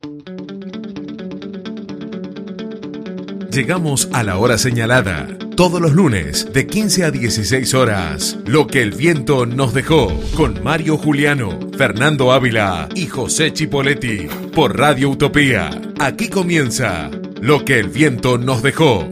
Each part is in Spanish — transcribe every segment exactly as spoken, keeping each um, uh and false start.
Llegamos a la hora señalada, todos los lunes de quince a dieciséis horas. Lo que el viento nos dejó, con Mario Juliano, Fernando Ávila y José Chipoletti, por Radio Utopía. Aquí comienza Lo que el viento nos dejó.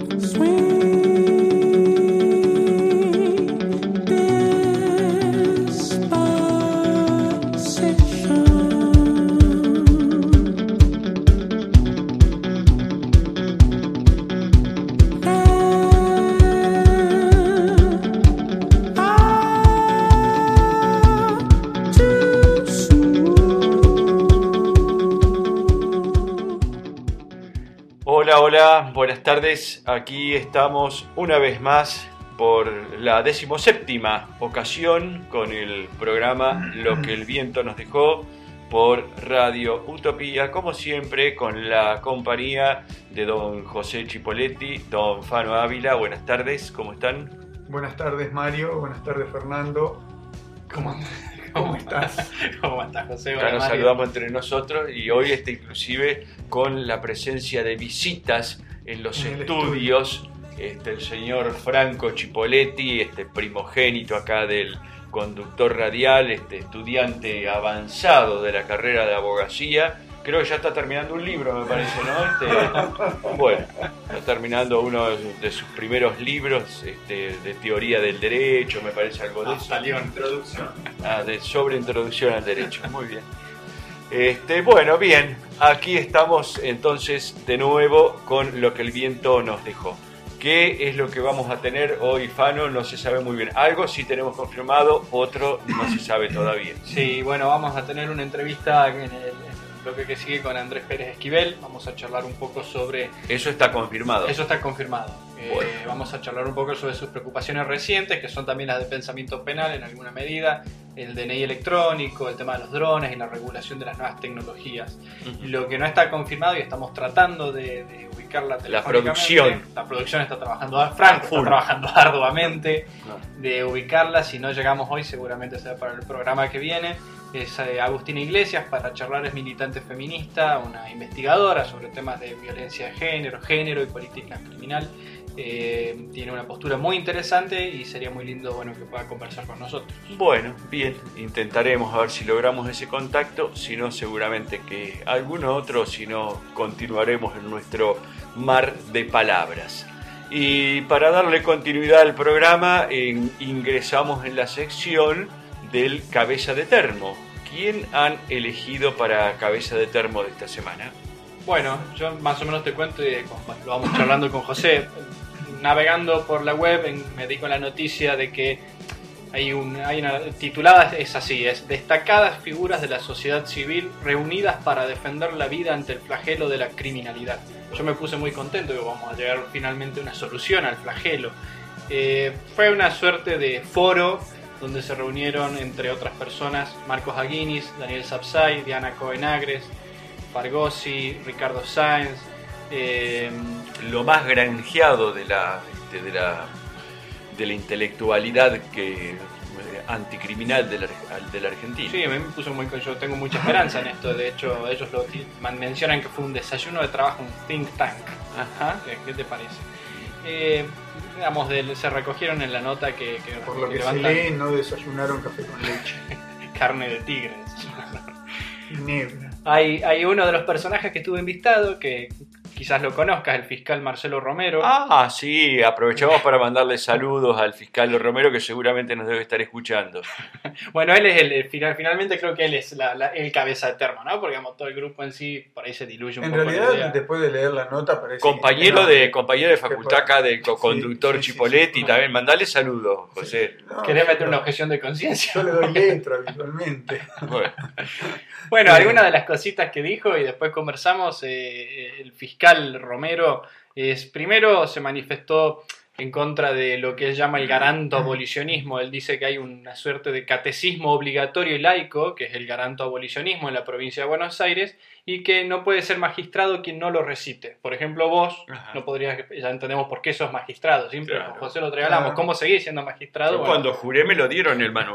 Hola, buenas tardes. Aquí estamos una vez más por la decimoséptima ocasión con el programa Lo que el viento nos dejó por Radio Utopía, como siempre con la compañía de don José Chipoletti, don Fano Ávila. Buenas tardes, ¿cómo están? Buenas tardes, Mario. Buenas tardes, Fernando. ¿Cómo, ¿Cómo estás? ¿Cómo estás, José? Acá nos saludamos entre nosotros y hoy está inclusive con la presencia de visitas en los en estudios, este, el señor Franco Chipoletti, este primogénito acá del conductor radial, este estudiante avanzado de la carrera de abogacía. Creo que ya está terminando un libro, me parece, ¿no? Este, bueno, está terminando uno de sus primeros libros este, de teoría del derecho, me parece algo de ah, eso. Salió introducción. Ah, de sobre introducción al derecho, muy bien. Este, bueno, bien, aquí estamos entonces de nuevo con Lo que el viento nos dejó. ¿Qué es lo que vamos a tener hoy, Fano? No se sabe muy bien. Algo sí tenemos confirmado, otro no se sabe todavía. Sí, bueno, vamos a tener una entrevista en el bloque que sigue con Andrés Pérez Esquivel. Vamos a charlar un poco sobre... Eso está confirmado. Eso está confirmado. Bueno. Eh, vamos a charlar un poco sobre sus preocupaciones recientes, que son también las de pensamiento penal en alguna medida, el D N I electrónico, el tema de los drones y la regulación de las nuevas tecnologías. Uh-huh. Lo que no está confirmado y estamos tratando de, de ubicarla telefónicamente. La producción. La producción está trabajando, Franco está trabajando arduamente no. de ubicarla. Si no llegamos hoy, seguramente será para el programa que viene. Es eh, Agustina Iglesias, para charlar, es militante feminista, una investigadora sobre temas de violencia de género, género y política criminal. Eh, tiene una postura muy interesante y sería muy lindo, bueno, que pueda conversar con nosotros. Bueno, bien, intentaremos a ver si logramos ese contacto, si no seguramente que alguno otro, si no continuaremos en nuestro mar de palabras. Y para darle continuidad al programa, en, ingresamos en la sección del Cabeza de Termo. ¿Quién han elegido para Cabeza de Termo de esta semana? Bueno, yo más o menos te cuento y lo vamos charlando con José. Navegando por la web me di con la noticia de que hay, un, hay una titulada, es así, es destacadas figuras de la sociedad civil reunidas para defender la vida ante el flagelo de la criminalidad. Yo me puse muy contento que vamos a llegar finalmente a una solución al flagelo. Eh, fue una suerte de foro donde se reunieron, entre otras personas, Marcos Aguinis, Daniel Sapsay, Diana Cohen-Agres, Fargosi, Ricardo Sáenz. Eh, lo más granjeado de la, de, de la, de la intelectualidad que, anticriminal de la, de la Argentina. Sí, a mí me puso muy... Yo tengo mucha esperanza en esto. De hecho, ellos lo mencionan que fue un desayuno de trabajo, un think tank. Ajá. ¿Qué, qué te parece? Eh, digamos, de, se recogieron en la nota que, que por lo que, que levantan, se lee, no desayunaron café con leche. Carne de tigre. Nebra. Hay, hay uno de los personajes que tuve invitado que quizás lo conozcas, el fiscal Marcelo Romero. Ah, sí, aprovechamos para mandarle saludos al fiscal Romero, que seguramente nos debe estar escuchando. Bueno, él es el, el final, finalmente creo que él es la, la, el cabeza de termo, ¿no? Porque digamos, todo el grupo en sí por ahí se diluye un en poco. En realidad, después de leer la nota, parece compañero que de compañero de facultad acá del conductor sí, sí, Chipoletti, sí, sí. También mandale saludos, José. Sí. No, ¿Querés meter no. una objeción de conciencia? Yo le doy letra habitualmente. Bueno. Bueno, algunas de las cositas que dijo y después conversamos, eh, el fiscal Romero es primero se manifestó en contra de lo que él llama el garanto abolicionismo. Él dice que hay una suerte de catecismo obligatorio y laico, que es el garanto abolicionismo en la provincia de Buenos Aires, y que no puede ser magistrado quien no lo recite. Por ejemplo, vos Ajá. no podrías, ya entendemos por qué sos magistrado, siempre Claro. con José lo regalamos. Claro. ¿Cómo seguís siendo magistrado? Yo Bueno, cuando juré me lo dieron el manual.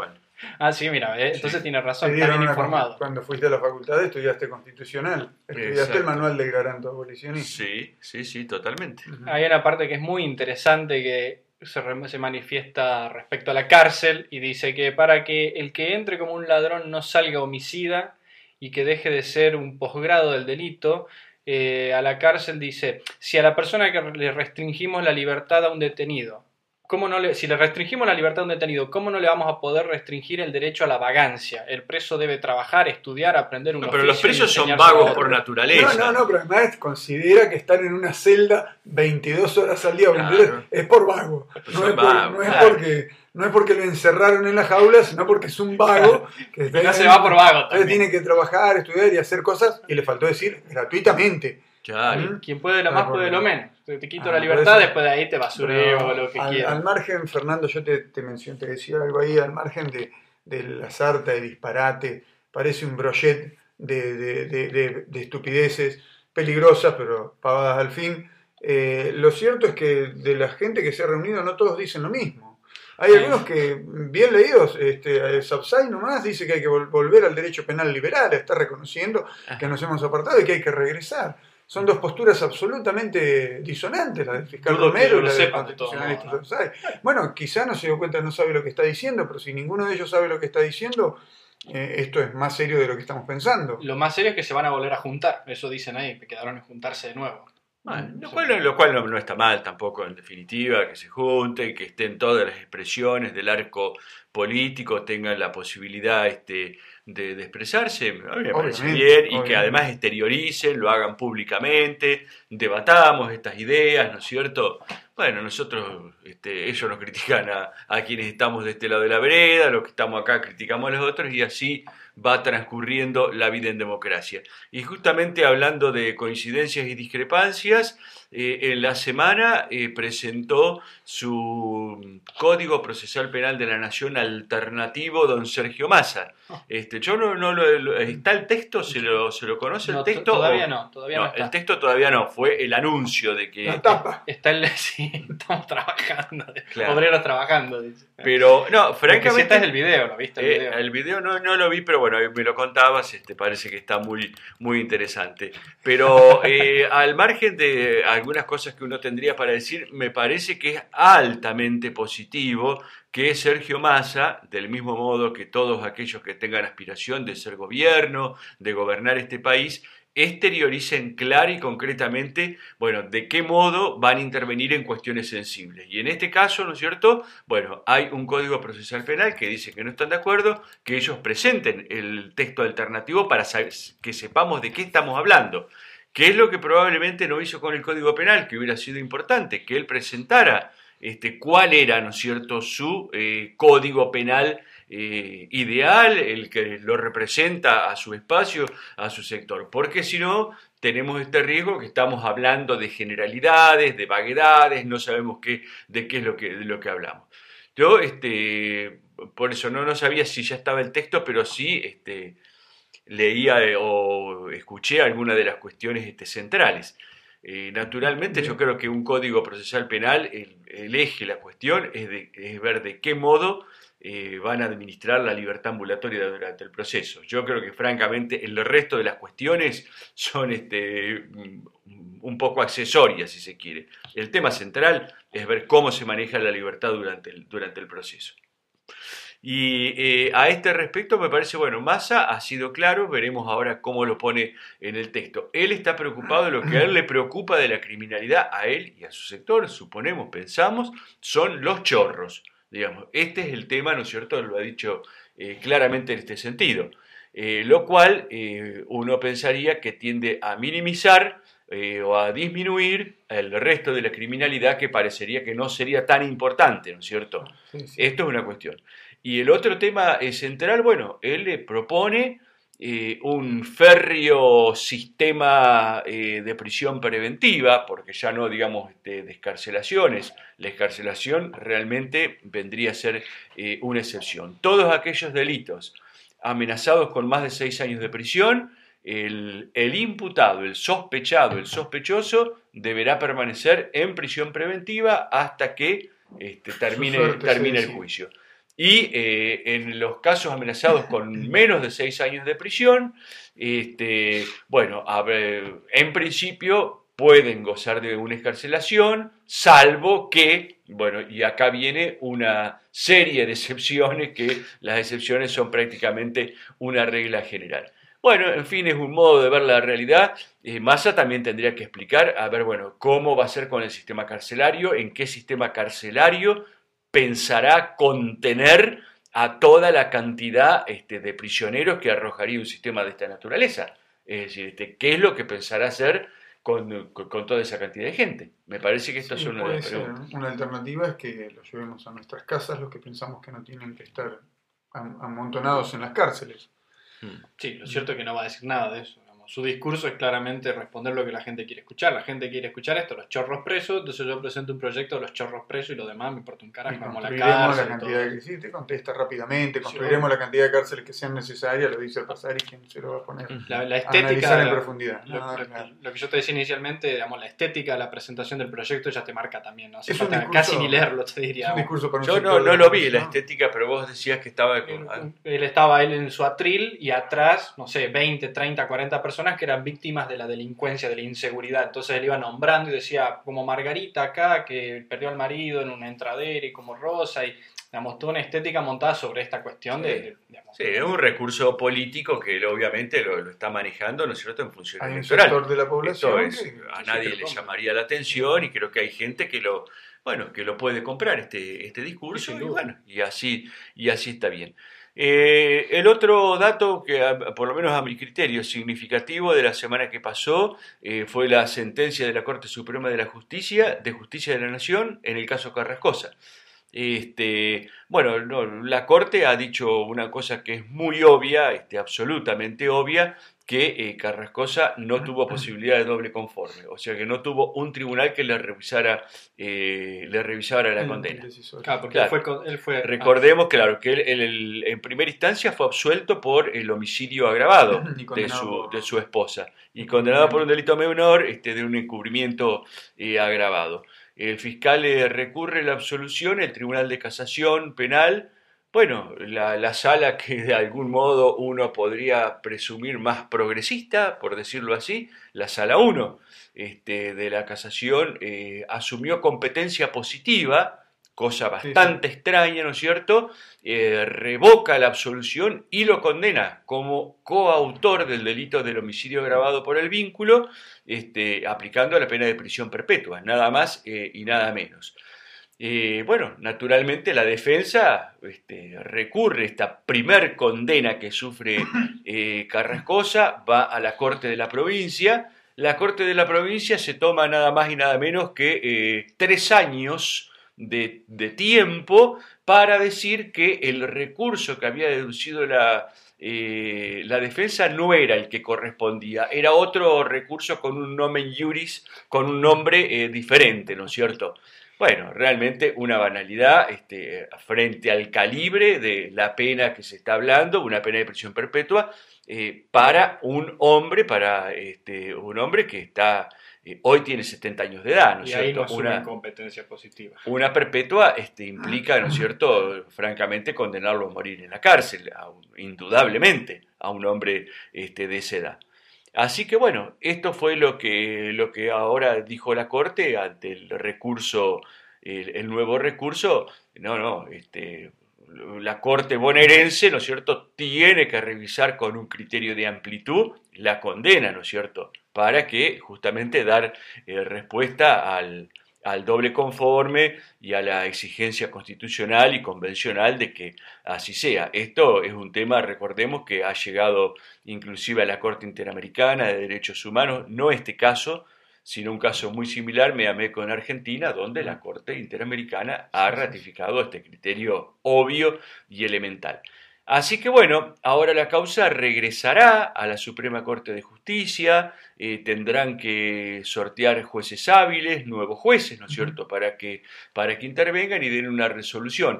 Ah, sí, mira, eh, entonces Sí. tiene Te razón, está dieron bien una- informado. Cuando fuiste a la facultad estudiaste constitucional, estudiaste Exacto. el manual del garanto abolicionista. Sí, sí, sí, totalmente. Ujú. Hay una parte que es muy interesante que se, re- se manifiesta respecto a la cárcel y dice que para que el que entre como un ladrón no salga homicida y que deje de ser un posgrado del delito, eh, a la cárcel dice, si a la persona que le restringimos la libertad a un detenido, ¿cómo no le, si le restringimos la libertad a un detenido, ¿cómo no le vamos a poder restringir el derecho a la vagancia? El preso debe trabajar, estudiar, aprender un No, pero los oficio y presos son enseñárselo a vagos otro. por naturaleza. No, no, no, pero además considera que estar en una celda veintidós horas al día, Claro. veintidós, es por vago. Pues No son es, por- vagos, no es claro. porque, no es porque lo encerraron en la jaula, sino porque es un vago. Que Y no se va por vago Entonces también. tiene que trabajar, estudiar y hacer cosas, y le faltó decir gratuitamente. Claro. ¿Mm? Quien puede lo Ah, más por- puede lo menos. Te, te quito Ah, la por libertad, eso- después de ahí te basureo Pero o lo que al, quieras. al margen, Fernando, yo te, te mencioné, te decía algo ahí, al margen de, de la sarta de disparate, parece un brochet de, de, de, de- de estupideces peligrosas, pero pavadas al fin. Eh, lo cierto es que de la gente que se ha reunido no todos dicen lo mismo. Hay Sí. algunos que, bien leídos, este, Sapsay nomás dice que hay que vol- volver al derecho penal liberal, está reconociendo que nos hemos apartado y que hay que regresar. Son dos posturas absolutamente disonantes, la del fiscal Dudo que Romero lo y la del sepan de todos constitucionalista modos, Sapsay. Bueno, quizá no se dio cuenta, no sabe lo que está diciendo, pero si ninguno de ellos sabe lo que está diciendo, eh, esto es más serio de lo que estamos pensando. Lo más serio es que se van a volver a juntar. Eso dicen ahí, que quedaron en juntarse de nuevo. Bueno, lo cual, lo cual no, no está mal tampoco, en definitiva, que se junten, que estén todas las expresiones del arco político, tengan la posibilidad este, de, de expresarse. A mí me parece Obviamente, bien, y que obviamente. además exterioricen, lo hagan públicamente, debatamos estas ideas, ¿no es cierto? Bueno, nosotros, este, ellos nos critican a, a quienes estamos de este lado de la vereda, los que estamos acá criticamos a los otros, y así va transcurriendo la vida en democracia. Y justamente hablando de coincidencias y discrepancias, eh, en la semana eh, presentó su Código Procesal Penal de la Nación alternativo don Sergio Massa. Este, yo no, no lo, lo- ¿está el texto? ¿Se lo, se lo conoce el No, texto? todavía o- no, todavía no, No, está. el texto todavía no, fue el anuncio de que... La tapa. Está el, sí, estamos trabajando. Claro. Obreros trabajando, dice. Pero, no, Porque si francamente... este es el video, ¿lo viste? El Eh, video. el video no, no lo vi, pero bueno, me lo contabas, este, parece que está muy, muy interesante. Pero eh, al margen de algunas cosas que uno tendría para decir, me parece que es altamente positivo que Sergio Massa, del mismo modo que todos aquellos que tengan aspiración de ser gobierno, de gobernar este país, exterioricen clara y concretamente, bueno, de qué modo van a intervenir en cuestiones sensibles. Y en este caso, ¿no es cierto? Bueno, hay un Código Procesal Penal que dice que no están de acuerdo, que ellos presenten el texto alternativo para saber- que sepamos de qué estamos hablando. ¿Qué es lo que probablemente no hizo con el Código Penal, que hubiera sido importante? Que él presentara este, cuál era, ¿no es cierto?, su eh, Código Penal eh, ideal, el que lo representa a su espacio, a su sector. Porque si no, tenemos este riesgo que estamos hablando de generalidades, de vaguedades, no sabemos qué, de qué es lo que, de lo que hablamos. Yo, este, por eso no, no sabía si ya estaba el texto, pero sí este, leía eh, o escuché algunas de las cuestiones este, centrales. Eh, naturalmente, yo creo que un código procesal penal, el, el eje, la cuestión, es, de, es ver de qué modo eh, van a administrar la libertad ambulatoria durante el proceso. Yo creo que, francamente, el resto de las cuestiones son este, un poco accesorias, si se quiere. El tema central es ver cómo se maneja la libertad durante el, durante el proceso. Y eh, a este respecto me parece, bueno, Massa ha sido claro, veremos ahora cómo lo pone en el texto. Él está preocupado de lo que a él le preocupa de la criminalidad, a él y a su sector, suponemos, pensamos, son los chorros, digamos. Este es el tema, ¿no es cierto?, lo ha dicho eh, claramente en este sentido. Eh, lo cual eh, uno pensaría que tiende a minimizar eh, o a disminuir el resto de la criminalidad que parecería que no sería tan importante, ¿no es cierto? Sí, sí. Esto es una cuestión. Y el otro tema eh, central, bueno, él le propone eh, un férreo sistema eh, de prisión preventiva, porque ya no, digamos, este, de escarcelaciones. La escarcelación realmente vendría a ser eh, una excepción. Todos aquellos delitos amenazados con más de seis años de prisión, el, el imputado, el sospechado, el sospechoso, deberá permanecer en prisión preventiva hasta que este, termine, suerte termine se el decide. juicio. y eh, en los casos amenazados con menos de seis años de prisión, este, bueno, a ver, en principio pueden gozar de una excarcelación, salvo que, bueno, y acá viene una serie de excepciones, que las excepciones son prácticamente una regla general. Bueno, en fin, es un modo de ver la realidad. Eh, Massa también tendría que explicar, a ver, bueno, cómo va a ser con el sistema carcelario, en qué sistema carcelario pensará contener a toda la cantidad este, de prisioneros que arrojaría un sistema de esta naturaleza. Es decir, este, ¿qué es lo que pensará hacer Con, con, con toda esa cantidad de gente? Me parece que esto Sí, es una de las preguntas. Una alternativa es que los llevemos a nuestras casas, los que pensamos que no tienen que estar am- amontonados en las cárceles. Sí, lo cierto es que no va a decir nada de eso. Digamos. Su discurso es claramente responder lo que la gente quiere escuchar. La gente quiere escuchar esto, los chorros presos, entonces yo presento un proyecto de los chorros presos y lo demás me importa un carajo, como la Construiremos cárcel. la cantidad de, sí, te contesta rápidamente, Sí, construiremos bueno. la cantidad de cárceles que sean necesarias, lo dice el pasar y quién se lo va a poner La, la a estética, analizar en la- profundidad. Lo, No, lo- claro. lo que yo te decía inicialmente, digamos, la estética, la presentación del proyecto ya te marca también, no hace Es un falta discurso- casi ni leerlo, te Es diría. un discurso para un Yo sector no, de no la lo vi, la población. estética, pero vos decías que estaba con... ah, Él estaba él en su atril y atrás, no sé, veinte, treinta, cuarenta personas que eran víctimas de la delincuencia, de la inseguridad. Entonces él iba nombrando y decía, como Margarita acá, que perdió al marido en una entradera, y como Rosa, y digamos, toda una estética montada sobre esta cuestión Sí. de... de- digamos, Sí, es un recurso político que él obviamente lo, lo está manejando, ¿no es cierto?, en función Hay un electoral. sector de la Esto población es, que, a que nadie se le compra. llamaría la atención, y creo que hay gente que lo, bueno, que lo puede comprar este, este discurso, Sí, sin y duda. bueno, y así, y así está bien. Eh, el otro dato que, a- por lo menos a mi criterio, significativo de la semana que pasó, eh, fue la sentencia de la Corte Suprema de la Justicia, de Justicia de la Nación, en el caso Carrascosa. Este, bueno, no, la Corte ha dicho una cosa que es muy obvia, este, absolutamente obvia, que eh, Carrascosa no tuvo posibilidad de doble conforme, o sea que no tuvo un tribunal que le revisara, eh, le revisara la El- condena. el decisorio. Claro, porque Claro. Él, fue, con- él fue... Recordemos, claro, que él, él- él, en primera instancia fue absuelto por el homicidio agravado Y de condenado su, por- de su esposa, y condenado por un delito menor, este, de un encubrimiento eh, agravado. El fiscal eh, recurre la absolución, el Tribunal de Casación Penal, bueno, la, la sala que de algún modo uno podría presumir más progresista, por decirlo así, la sala uno este, de la Casación, eh, asumió competencia positiva, cosa bastante extraña, ¿no es cierto?, eh, revoca la absolución y lo condena como coautor del delito del homicidio agravado por el vínculo, este, aplicando la pena de prisión perpetua, nada más eh, y nada menos. Eh, bueno, naturalmente la defensa este, recurre a esta primer condena que sufre eh, Carrascosa, va a la Corte de la Provincia. La Corte de la Provincia se toma nada más y nada menos que eh, tres años de, de tiempo para decir que el recurso que había deducido la, eh, la defensa no era el que correspondía, era otro recurso con un nomen iuris, con un nombre eh, diferente, ¿no es cierto? Bueno, realmente una banalidad este, frente al calibre de la pena que se está hablando, una pena de prisión perpetua, eh, para un hombre, para este, un hombre que está, eh, hoy tiene setenta años de edad, ¿no es Y ahí cierto? no asumen Una, competencia positiva. una perpetua este, implica, ¿no es cierto?, francamente condenarlo a morir en la cárcel, a un- indudablemente, a un hombre este, de esa edad. Así que bueno, esto fue lo que, lo que ahora dijo la Corte ante el recurso, el, el nuevo recurso. No, no, este, la Corte bonaerense, ¿no es cierto?, tiene que revisar con un criterio de amplitud la condena, ¿no es cierto?, para que justamente dar eh, respuesta al, al doble conforme y a la exigencia constitucional y convencional de que así sea. Esto es un tema, recordemos, que ha llegado inclusive a la Corte Interamericana de Derechos Humanos, no este caso, sino un caso muy similar, Meameco en Argentina, donde la Corte Interamericana ha ratificado este criterio obvio y elemental. Así que bueno, ahora la causa regresará a la Suprema Corte de Justicia, eh, tendrán que sortear jueces hábiles, nuevos jueces, ¿no es cierto?, para que, para que intervengan y den una resolución.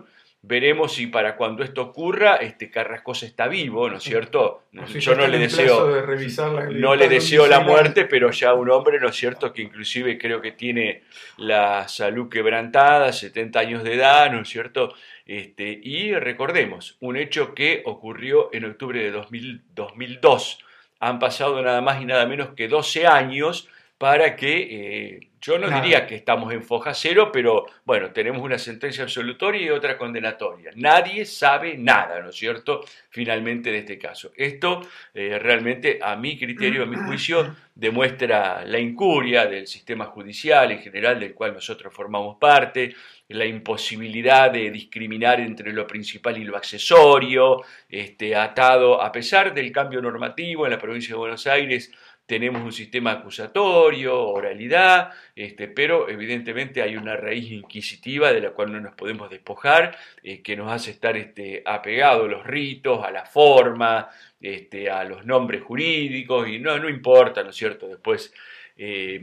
veremos si para cuando esto ocurra, este Carrascosa está vivo, ¿no es cierto? O si Yo no le deseo, de revisar la no le deseo la muerte, pero ya un hombre, ¿no es cierto?, que inclusive creo que tiene la salud quebrantada, setenta años de edad, ¿no es cierto? Este, y recordemos, un hecho que ocurrió en octubre de dos mil dos. Han pasado nada más y nada menos que doce años para que, eh, yo no Nada. diría que estamos en foja cero, pero bueno, tenemos una sentencia absolutoria y otra condenatoria. Nadie sabe nada, ¿no es cierto?, finalmente de este caso. Esto eh, realmente, a mi criterio, a mi juicio, demuestra la incuria del sistema judicial en general, del cual nosotros formamos parte, la imposibilidad de discriminar entre lo principal y lo accesorio, este, atado, a pesar del cambio normativo en la provincia de Buenos Aires, tenemos un sistema acusatorio, oralidad, este, pero evidentemente hay una raíz inquisitiva de la cual no nos podemos despojar, eh, que nos hace estar este, apegados a los ritos, a la forma, este, a los nombres jurídicos, y no, no importa, ¿no es cierto?, después... Eh,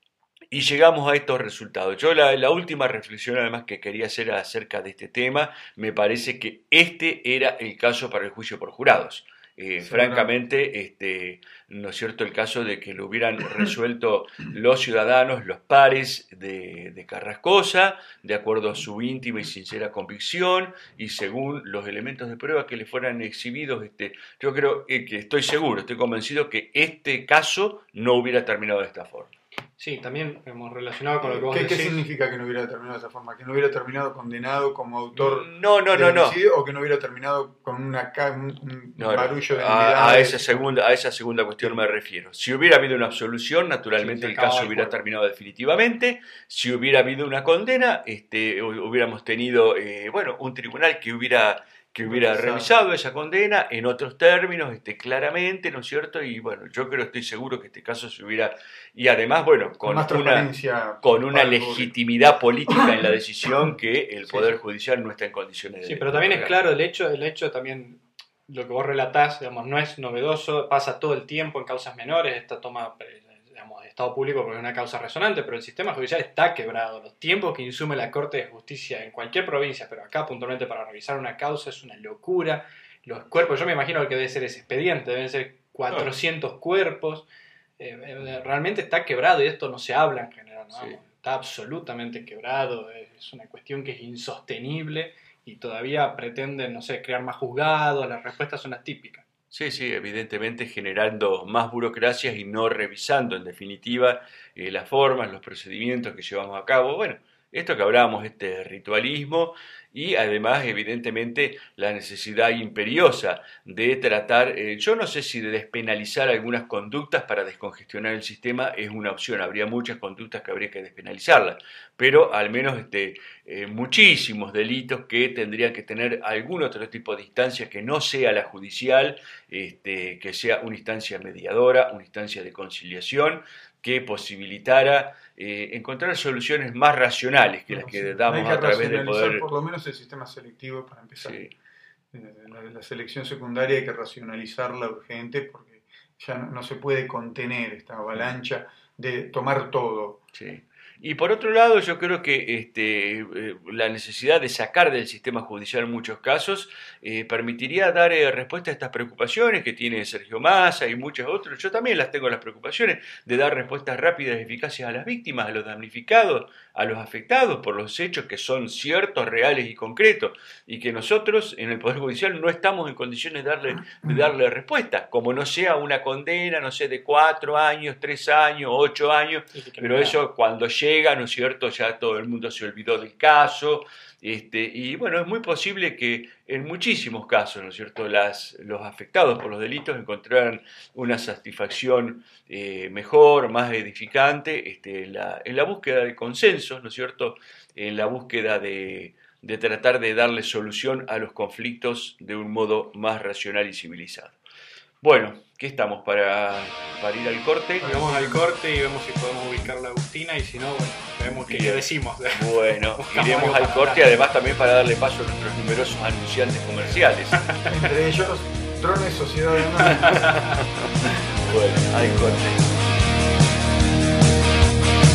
Y llegamos a estos resultados. Yo la, la última reflexión además que quería hacer acerca de este tema, me parece que este era el caso para el juicio por jurados. Eh, Sí, francamente, este, ¿no es cierto?, el caso de que lo hubieran resuelto los ciudadanos, los pares de, de Carrascosa, de acuerdo a su íntima y sincera convicción y según los elementos de prueba que le fueran exhibidos. Este, yo creo eh, que estoy seguro, estoy convencido que este caso no hubiera terminado de esta forma. Sí, también hemos relacionado con lo que vos ¿Qué, ¿Qué decís. significa que no hubiera terminado de esa forma? ¿Que no hubiera terminado condenado como autor No, no, del no, no. homicidio o que no hubiera terminado con una ca- un, un No, no. barullo de A, a, nulidades? esa segunda, a esa segunda cuestión me refiero. Si hubiera habido una absolución, naturalmente Sí, se el acaba caso el hubiera juego. terminado definitivamente. Si hubiera habido una condena, este, hu- hubiéramos tenido eh, bueno, un tribunal que hubiera, que hubiera Revisado. revisado esa condena en otros términos, este, claramente, ¿no es cierto? Y bueno, yo creo, estoy seguro que este caso se hubiera... Y además, bueno, Con con más una... transparencia. con una para el público. legitimidad política en la decisión que el Sí. Poder Judicial no está en condiciones de... Sí, pero también es de- claro el hecho, el hecho también, lo que vos relatás, digamos, no es novedoso, pasa todo el tiempo en causas menores, esta toma, eh, digamos, de Estado público porque es una causa resonante, pero el sistema judicial está quebrado. Los tiempos que insume la Corte de Justicia en cualquier provincia, pero acá puntualmente para revisar una causa, es una locura. Los cuerpos, yo me imagino que debe ser ese expediente, deben ser cuatrocientos cuerpos. Eh, eh, realmente está quebrado y esto no se habla en general, ¿no? Sí. Está absolutamente quebrado, es una cuestión que es insostenible y todavía pretenden, no sé, crear más juzgados, las respuestas son las típicas. Sí, sí, evidentemente generando más burocracias y no revisando en definitiva eh, las formas, los procedimientos que llevamos a cabo. Bueno, esto que hablábamos, este ritualismo y además evidentemente la necesidad imperiosa de tratar, eh, yo no sé si de despenalizar algunas conductas para descongestionar el sistema es una opción, habría muchas conductas que habría que despenalizarlas, pero al menos este, eh, muchísimos delitos que tendrían que tener algún otro tipo de instancia que no sea la judicial, este, que sea una instancia mediadora, una instancia de conciliación, que posibilitara eh, encontrar soluciones más racionales que las que Sí, damos hay que a través del racionalizar poder. por lo menos el sistema selectivo para empezar. Sí, Eh, La, la selección secundaria hay que racionalizarla urgente porque ya no, no se puede contener esta avalancha de tomar todo. sí. Y por otro lado, yo creo que este, eh, la necesidad de sacar del sistema judicial en muchos casos eh, permitiría dar eh, respuesta a estas preocupaciones que tiene Sergio Massa y muchos otros. Yo también las tengo, las preocupaciones de dar respuestas rápidas y eficaces a las víctimas, a los damnificados, a los afectados por los hechos que son ciertos, reales y concretos, y que nosotros en el Poder Judicial no estamos en condiciones de darle, de darle respuesta, como no sea una condena, no sé, de cuatro años, tres años, ocho años, pero eso cuando llega, ¿no es cierto?, ya todo el mundo se olvidó del caso, este, y bueno, es muy posible que en muchísimos casos, ¿no es cierto?, Las, los afectados por los delitos encontraran una satisfacción eh, mejor, más edificante, este, en, la, en la búsqueda de consensos, ¿no es cierto?, en la búsqueda de, de tratar de darle solución a los conflictos de un modo más racional y civilizado. Bueno, ¿qué estamos para, para ir al corte? Vamos al corte y vemos si podemos ubicar la Agustina y si no, bueno, vemos qué Bien. le decimos. Bueno, Buscamos iremos algo al para corte, hablar. además también para darle paso a nuestros numerosos anunciantes comerciales. Entre ellos, Drones Sociedad Anónima. Bueno, al corte.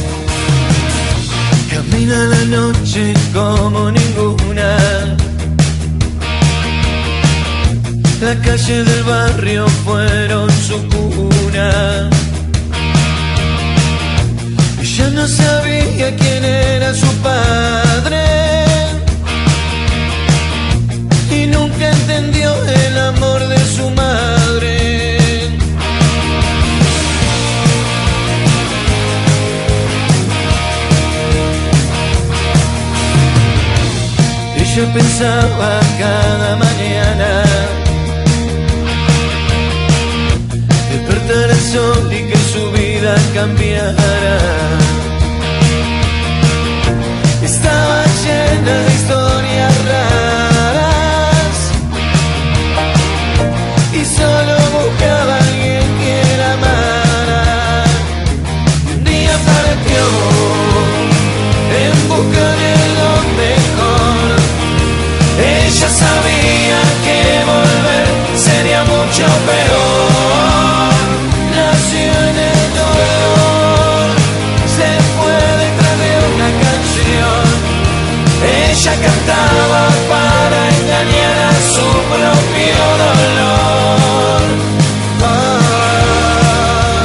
Camina la noche como ninguna, Las calles del barrio fueron su cuna. Ella no sabía quién era su padre y nunca entendió el amor de su madre. Ella pensaba cada mañana despertar el sol y que su vida cambiara. Estaba llena de historias raras y solo buscaba a alguien que la amara. Y un día partió en busca de lo mejor. Ella sabía que volver sería mucho peor. Nació en el dolor, se fue detrás de una canción. Ella cantaba para engañar a su propio dolor. Ah.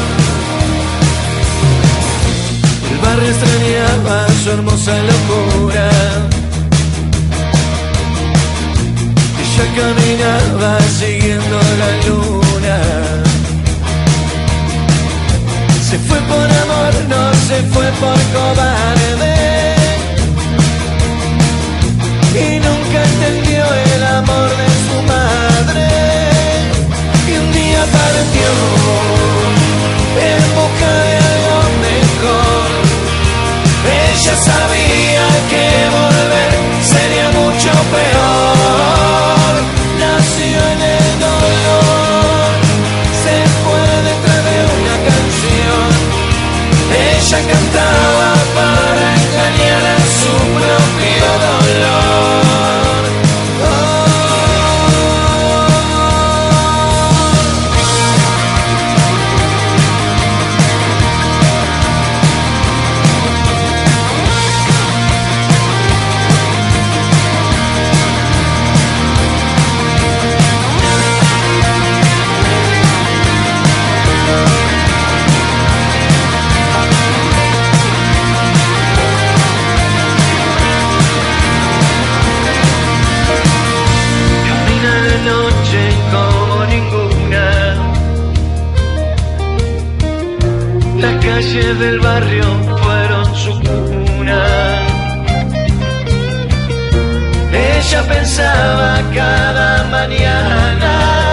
El barrio extrañaba su hermosa locura. Ella caminaba siguiendo la luna. Se fue por amor, no se fue por cobarde. Y nunca entendió el amor de su madre. Y un día partió en busca de algo mejor. Ella sabía que volver sería mucho peor. Nació en el dolor, se fue detrás de una canción. Ella cantaba para engañar a su propio dolor. Oh. Las calles del barrio fueron su cuna. Ella pensaba cada mañana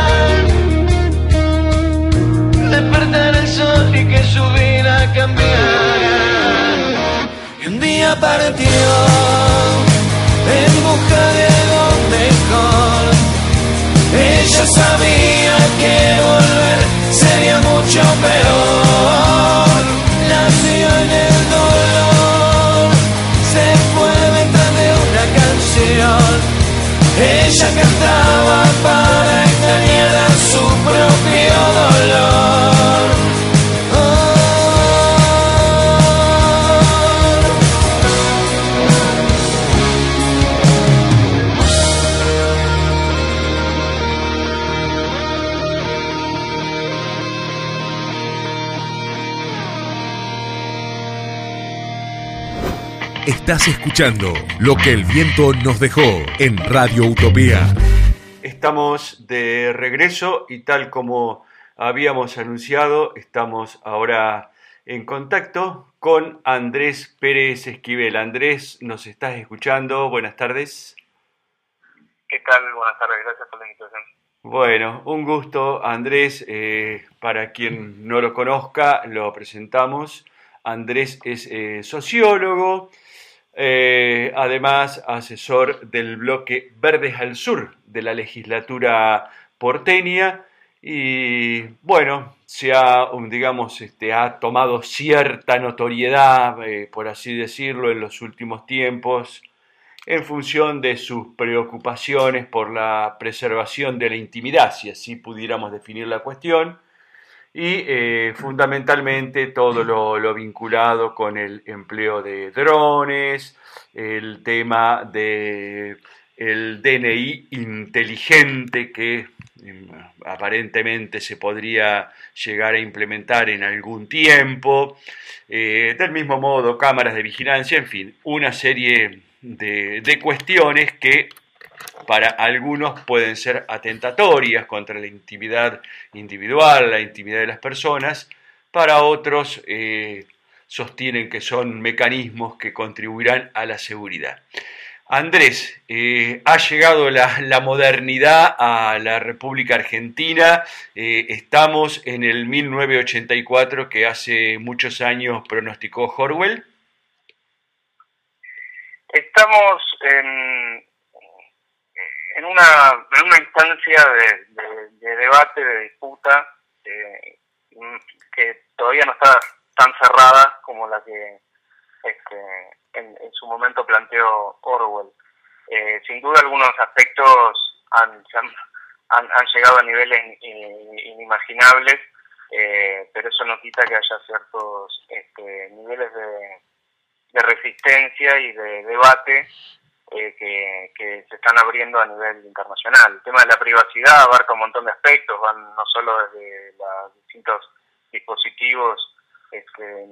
despertar el sol y que su vida cambiara. Y un día partió en busca de algo mejor. Ella sabía que volver sería mucho peor. Nació en el dolor, se fue detrás de una canción. Ella cantaba para engañar a su propio dolor. Oh. Estás escuchando Lo que el viento nos dejó en Radio Utopía. Estamos de regreso y tal como habíamos anunciado, estamos ahora en contacto con Andrés Pérez Esquivel. Andrés, ¿nos estás escuchando? Buenas tardes. ¿Qué tal? Buenas tardes, gracias por la invitación. Bueno, un gusto, Andrés. Eh, para quien no lo conozca, lo presentamos. Andrés es eh, sociólogo, eh, además asesor del bloque Verdes al Sur de la legislatura porteña y bueno, se ha, digamos, este, ha tomado cierta notoriedad, eh, por así decirlo, en los últimos tiempos en función de sus preocupaciones por la preservación de la intimidad, si así pudiéramos definir la cuestión, y eh, fundamentalmente todo lo, lo vinculado con el empleo de drones, el tema de el D N I inteligente que aparentemente se podría llegar a implementar en algún tiempo, eh, del mismo modo cámaras de vigilancia, en fin, una serie de, de cuestiones que para algunos pueden ser atentatorias contra la intimidad individual, la intimidad de las personas, para otros eh, sostienen que son mecanismos que contribuirán a la seguridad. Andrés, eh, ha llegado la, la modernidad a la República Argentina, eh, estamos en el mil novecientos ochenta y cuatro que hace muchos años pronosticó Orwell. Estamos en, en, una, en una instancia de, de, de debate, de disputa, eh, que todavía no está tan cerrada como la que este, en, en su momento planteó Orwell. Eh, sin duda algunos aspectos han, han, han llegado a niveles inimaginables, eh, pero eso no quita que haya ciertos este, niveles de, de resistencia y de debate eh, que, que se están abriendo a nivel internacional. El tema de la privacidad abarca un montón de aspectos, van no solo desde los distintos dispositivos este,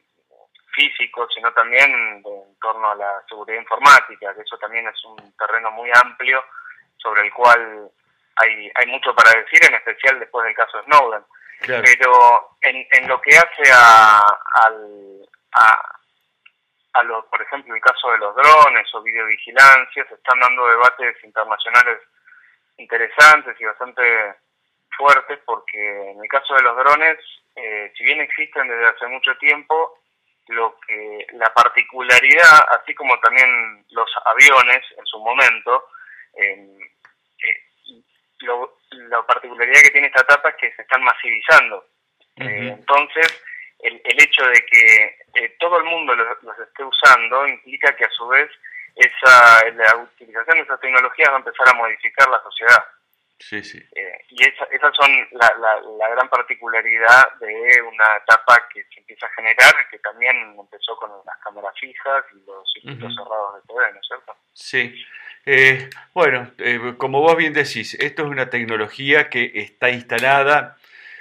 físicos, sino también de, en torno a la seguridad informática, que eso también es un terreno muy amplio sobre el cual hay, hay mucho para decir, en especial después del caso Snowden. Claro. Pero en, en lo que hace a, al, a, a lo, por ejemplo, el caso de los drones o videovigilancia, se están dando debates internacionales interesantes y bastante fuertes, porque en el caso de los drones, eh, si bien existen desde hace mucho tiempo, lo que la particularidad, así como también los aviones en su momento, eh, eh, lo, la particularidad que tiene esta etapa es que se están masivizando. Uh-huh. Eh, entonces, el, el hecho de que eh, todo el mundo los, los esté usando implica que a su vez esa la utilización de esas tecnologías va a empezar a modificar la sociedad. Sí, sí. Eh, y esa, esas son la, la, la gran particularidad de una etapa que se empieza a generar, que también empezó con las cámaras fijas y los circuitos uh-huh. cerrados de T V, ¿no es cierto? Sí. Eh, bueno, eh, como vos bien decís, esto es una tecnología que está instalada.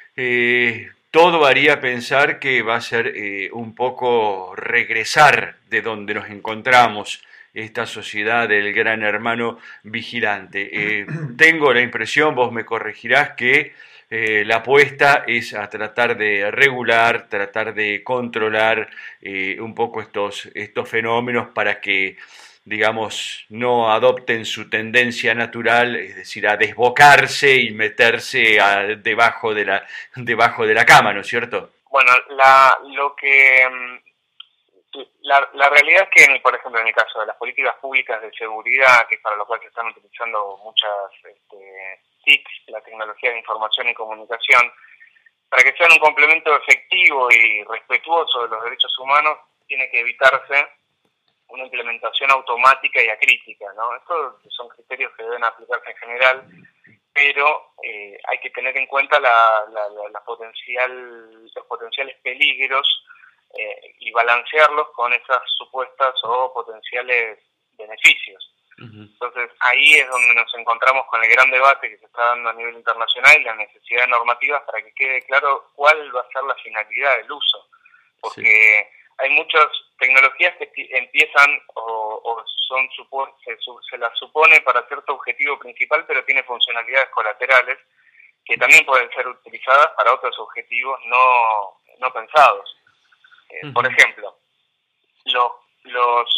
Eh, todo haría pensar que va a ser eh, un poco regresar de donde nos encontramos, esta sociedad del gran hermano vigilante. Eh, tengo la impresión, vos me corregirás, que eh, la apuesta es a tratar de regular, tratar de controlar eh, un poco estos, estos fenómenos para que, digamos, no adopten su tendencia natural, es decir, a desbocarse y meterse a, debajo de la, debajo de la cama, ¿no es cierto? Bueno, la, lo que... La, la realidad es que, en, por ejemplo, en el caso de las políticas públicas de seguridad, que es para lo cual se están utilizando muchas este, T I Cs, la tecnología de información y comunicación, para que sean un complemento efectivo y respetuoso de los derechos humanos, tiene que evitarse una implementación automática y acrítica, ¿no? Estos son criterios que deben aplicarse en general, pero eh, hay que tener en cuenta la, la, la, la potencial, los potenciales peligros Eh, y balancearlos con esas supuestas o potenciales beneficios. Uh-huh. Entonces ahí es donde nos encontramos con el gran debate que se está dando a nivel internacional y la necesidad de normativas para que quede claro cuál va a ser la finalidad del uso, porque sí. hay muchas tecnologías que t- empiezan o, o son supo- se, su- se las supone para cierto objetivo principal, pero tiene funcionalidades colaterales que también pueden ser utilizadas para otros objetivos no, no pensados. Eh, uh-huh. Por ejemplo, los, los,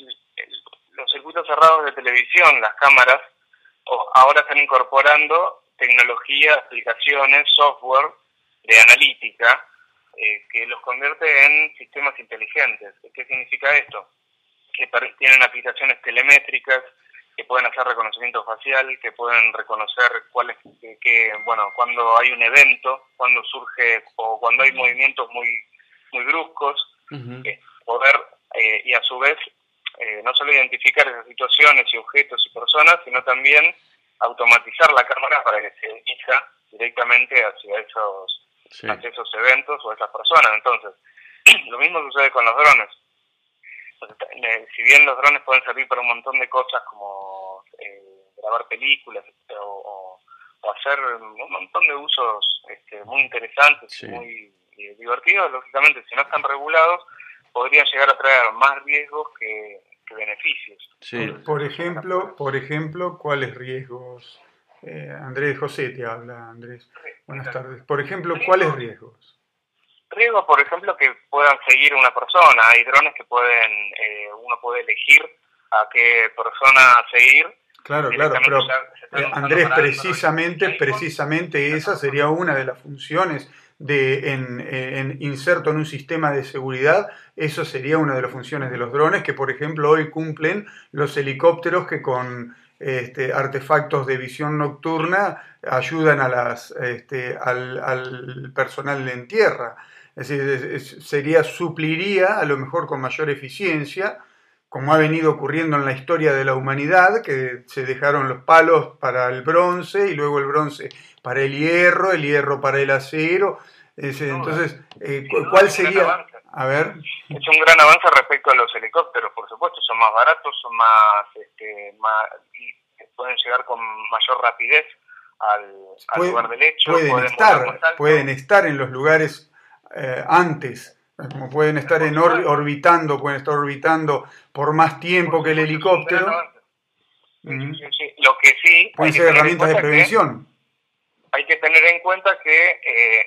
los circuitos cerrados de televisión, las cámaras, o, ahora están incorporando tecnología, aplicaciones, software de analítica eh, que los convierte en sistemas inteligentes. ¿Qué significa esto? Que tienen aplicaciones telemétricas, que pueden hacer reconocimiento facial, que pueden reconocer cuál es, que, que, bueno, cuando hay un evento, cuando surge o cuando hay movimientos muy muy bruscos, uh-huh. eh, poder eh, y a su vez eh, no solo identificar esas situaciones y objetos y personas, sino también automatizar la cámara para que se dirija directamente hacia esos, sí. hacia esos eventos o esas personas. Entonces, lo mismo sucede con los drones. Entonces, eh, si bien los drones pueden servir para un montón de cosas como grabar películas este, o, o, o hacer un montón de usos este, muy interesantes sí. y muy eh, divertidos. Lógicamente, si no están regulados, podrían llegar a traer más riesgos que, que beneficios. Sí. Por ejemplo, por ejemplo, ¿cuáles riesgos? Eh, Andrés José te habla, Andrés. Buenas tardes. Por ejemplo, ¿cuáles riesgos? Riesgos, por ejemplo, que puedan seguir una persona. Hay drones que pueden, eh, uno puede elegir a qué persona seguir. Claro, claro, pero eh, Andrés, precisamente, precisamente esa sería una de las funciones de en, en inserto en un sistema de seguridad. Eso sería una de las funciones de los drones que, por ejemplo, hoy cumplen los helicópteros que con este, artefactos de visión nocturna ayudan a las este, al, al personal en tierra. Es decir, es, es, sería supliría a lo mejor con mayor eficiencia, como ha venido ocurriendo en la historia de la humanidad, que se dejaron los palos para el bronce y luego el bronce para el hierro, el hierro para el acero. Es, entonces, eh, ¿cuál sería? A ver. Es un gran avance respecto a los helicópteros, por supuesto, son más baratos, son más, este, más pueden llegar con mayor rapidez al, al Puede, lugar del hecho. Pueden, pueden estar, pueden estar en los lugares eh, antes. Como pueden estar en or, orbitando, pueden estar orbitando por más tiempo que el helicóptero. Sí, sí, sí. Lo que sí... Pueden ser herramientas de prevención. Hay que tener en cuenta que eh,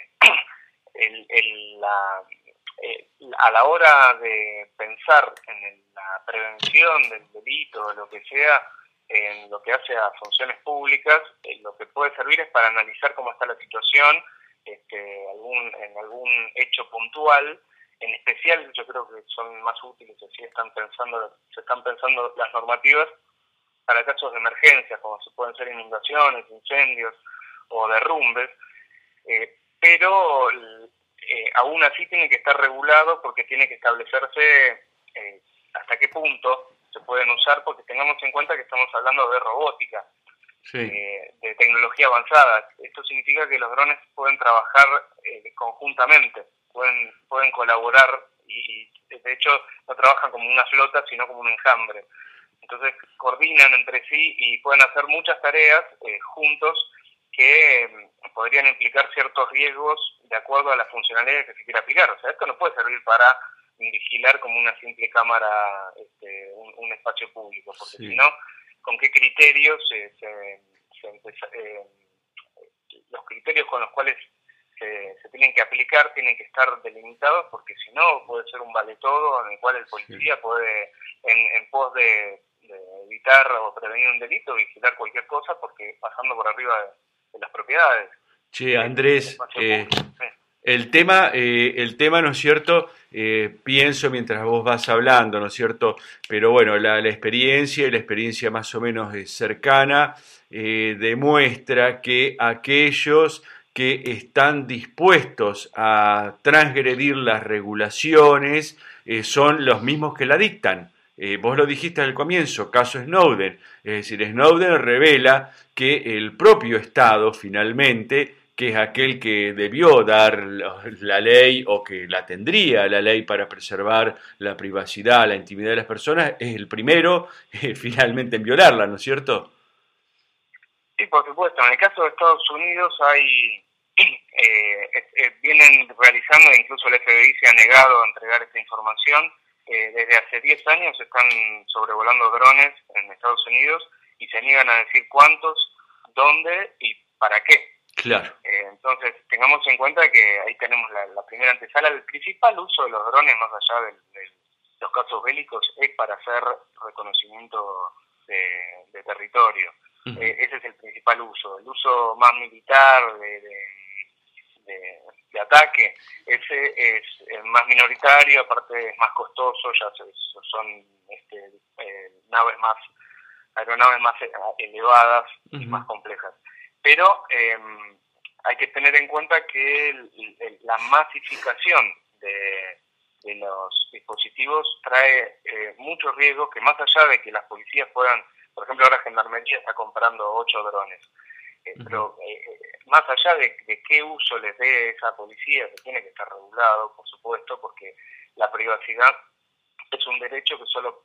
el, el, la, eh, a la hora de pensar en el, la prevención del delito o lo que sea, en lo que hace a funciones públicas, eh, lo que puede servir es para analizar cómo está la situación este, algún, en algún hecho puntual. En especial, yo creo que son más útiles, si están pensando, se están pensando las normativas para casos de emergencia, como se pueden ser inundaciones, incendios o derrumbes, eh, pero eh, aún así tiene que estar regulado porque tiene que establecerse eh, hasta qué punto se pueden usar, porque tengamos en cuenta que estamos hablando de robótica, sí. eh, de tecnología avanzada. Esto significa que los drones pueden trabajar eh, conjuntamente. Pueden, pueden colaborar y, y de hecho no trabajan como una flota sino como un enjambre, entonces coordinan entre sí y pueden hacer muchas tareas eh, juntos que eh, podrían implicar ciertos riesgos de acuerdo a la funcionalidad que se quiera aplicar. O sea, esto no puede servir para vigilar como una simple cámara este, un, un espacio público, porque sí. si no, ¿con qué criterios se, se, se empeza, eh, los criterios con los cuales Se, se tienen que aplicar, tienen que estar delimitados, porque si no puede ser un vale todo en el cual el policía sí. puede, en, en pos de, de evitar o prevenir un delito, vigilar cualquier cosa, porque pasando por arriba de, de las propiedades. Che, Andrés, eh, sí. el tema, eh, el tema, ¿no es cierto? Eh, pienso mientras vos vas hablando, ¿no es cierto? Pero bueno, la, la experiencia y la experiencia más o menos cercana eh, demuestra que aquellos que están dispuestos a transgredir las regulaciones eh, son los mismos que la dictan. Eh, vos lo dijiste al comienzo, caso Snowden. Es decir, Snowden revela que el propio Estado, finalmente, que es aquel que debió dar la ley o que la tendría la ley para preservar la privacidad, la intimidad de las personas, es el primero eh, finalmente en violarla, ¿no es cierto? Sí, por supuesto. En el caso de Estados Unidos hay eh, eh, vienen realizando, incluso el F B I se ha negado a entregar esta información. Eh, desde hace diez años están sobrevolando drones en Estados Unidos y se niegan a decir cuántos, dónde y para qué. Claro. Eh, entonces, tengamos en cuenta que ahí tenemos la, la primera antesala. El principal uso de los drones, más allá de, de los casos bélicos, es para hacer reconocimiento de, de territorio. Uh-huh. Eh, ese es el principal uso. El uso más militar de, de, de, de ataque, ese es el más minoritario, aparte es más costoso, ya se, son este, eh, naves más, aeronaves más elevadas uh-huh. y más complejas. Pero eh, hay que tener en cuenta que el, el, la masificación de, de los dispositivos trae eh, muchos riesgos que, más allá de que las policías puedan, por ejemplo, ahora Gendarmería está comprando ocho drones, eh, uh-huh. pero eh, más allá de, de qué uso les dé esa policía, que tiene que estar regulado, por supuesto, porque la privacidad es un derecho que solo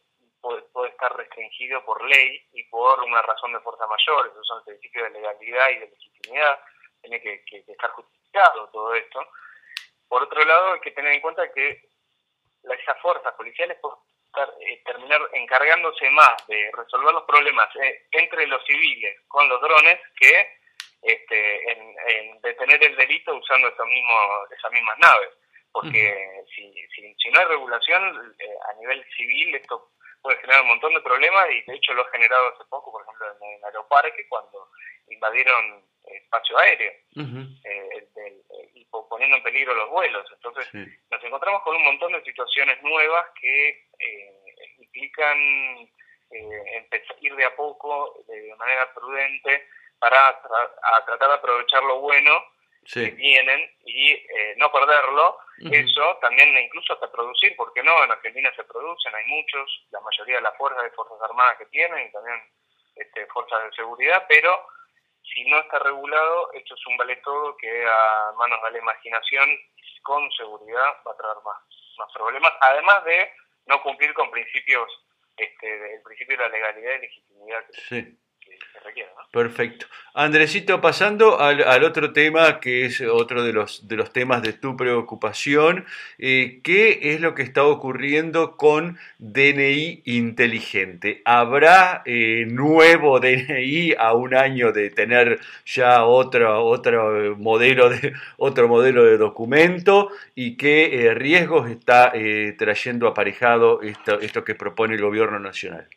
puede, puede estar restringido por ley y por una razón de fuerza mayor. Esos son los principios de legalidad y de legitimidad. Tiene que, que, que estar justificado todo esto. Por otro lado, hay que tener en cuenta que esas fuerzas policiales pueden estar, eh, terminar encargándose más de resolver los problemas eh, entre los civiles con los drones que este, en, en detener el delito usando esos mismos, esas mismas naves. Porque uh-huh. si, si, si no hay regulación eh, a nivel civil, esto puede generar un montón de problemas, y de hecho lo ha generado hace poco, por ejemplo, en el Aeroparque, cuando invadieron espacio aéreo, uh-huh. eh, el, el, el, y poniendo en peligro los vuelos. Entonces sí. nos encontramos con un montón de situaciones nuevas que eh, implican eh, empezar, ir de a poco, de manera prudente, para tra- a tratar de aprovechar lo bueno sí. que tienen y eh, no perderlo. Uh-huh. Eso también, incluso hasta producir, porque no, en Argentina se producen, hay muchos, la mayoría de las fuerzas de Fuerzas Armadas que tienen, y también este, fuerzas de seguridad, pero si no está regulado, esto es un vale todo que a manos de la imaginación, con seguridad, va a traer más, más problemas, además de no cumplir con principios, este, el principio de la legalidad y legitimidad que, sí. que, que requiere, ¿no? Perfecto. Andresito, pasando al, al otro tema, que es otro de los, de los temas de tu preocupación, eh, ¿qué es lo que está ocurriendo con D N I inteligente? ¿Habrá eh, nuevo D N I a un año de tener ya otro, otro, modelo, de, otro modelo de documento? ¿Y qué eh, riesgos está eh, trayendo aparejado esto, esto que propone el gobierno nacional?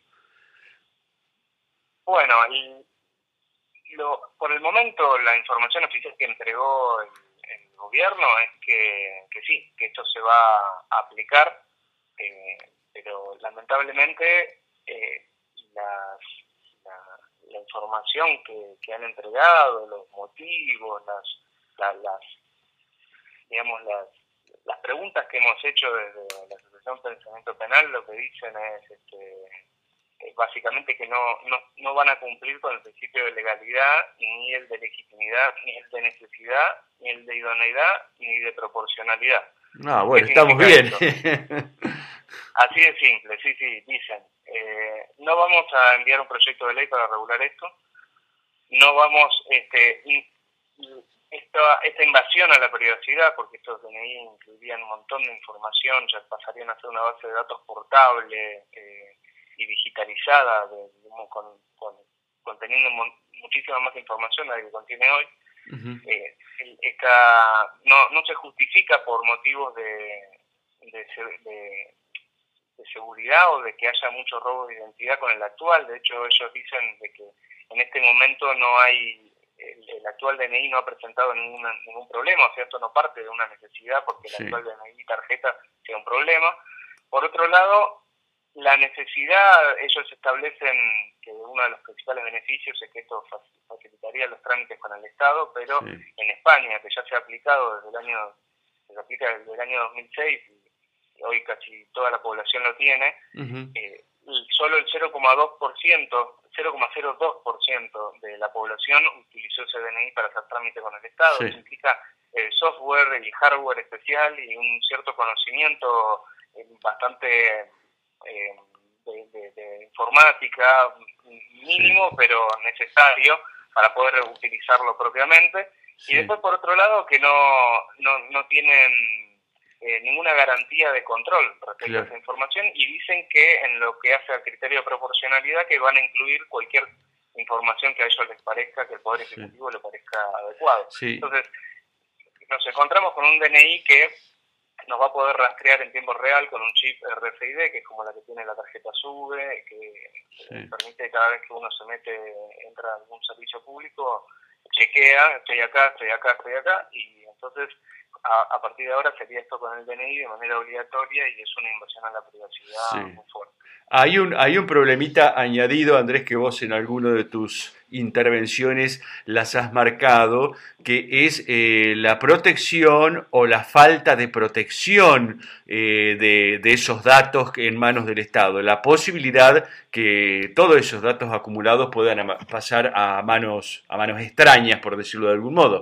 Bueno, y Lo, por el momento la información oficial que entregó el, el gobierno es que, que sí, que esto se va a aplicar, eh, pero lamentablemente eh, las, la, la información que, que han entregado, los motivos, las, las, las digamos las, las preguntas que hemos hecho desde la Asociación Pensamiento Penal, lo que dicen es este básicamente que no, no no van a cumplir con el principio de legalidad, ni el de legitimidad, ni el de necesidad, ni el de idoneidad, ni de proporcionalidad. Ah, bueno, estamos bien. Así de simple, sí, sí, dicen. Eh, no vamos a enviar un proyecto de ley para regular esto, no vamos, este, esta, esta invasión a la privacidad, porque estos D N I incluirían un montón de información, ya pasarían a ser una base de datos portable, eh, y digitalizada, de, digamos, con, con, conteniendo mon, muchísima más información de la que contiene hoy. Uh-huh. eh, esta, no, no se justifica por motivos de, de, de, de seguridad o de que haya mucho robo de identidad con el actual. De hecho, ellos dicen de que en este momento no hay, el, el actual D N I no ha presentado ninguna, ningún problema, o sea, esto no parte de una necesidad porque sí. el actual D N I tarjeta sea un problema. Por otro lado, la necesidad, ellos establecen que uno de los principales beneficios es que esto facilitaría los trámites con el Estado, pero sí. en España, que ya se ha aplicado desde el año, se aplica desde el año dos mil seis, y hoy casi toda la población lo tiene, uh-huh. eh, solo el cero coma dos por ciento, cero coma cero dos por ciento de la población utilizó ese D N I para hacer trámite con el Estado. Sí. Eso implica el software y hardware especial y un cierto conocimiento eh, bastante... Eh, de, de, de informática mínimo, sí. pero necesario para poder utilizarlo propiamente. Sí. Y después, por otro lado, que no, no, no tienen eh, ninguna garantía de control respecto claro. a esa información, y dicen que en lo que hace al criterio de proporcionalidad, que van a incluir cualquier información que a ellos les parezca, que el Poder Ejecutivo sí. le parezca adecuado. Sí. Entonces, nos encontramos con un D N I que nos va a poder rastrear en tiempo real con un chip R F I D, que es como la que tiene la tarjeta SUBE, que sí. permite cada vez que uno se mete, entra a algún servicio público, chequea, estoy acá, estoy acá, estoy acá, y entonces a, a partir de ahora sería esto con el D N I de manera obligatoria, y es una invasión a la privacidad sí. muy fuerte. Hay un, hay un problemita añadido, Andrés, que vos en alguno de tus intervenciones las has marcado, que es eh, la protección o la falta de protección eh, de, de esos datos en manos del Estado, la posibilidad que todos esos datos acumulados puedan pasar a manos, a manos extrañas, por decirlo de algún modo.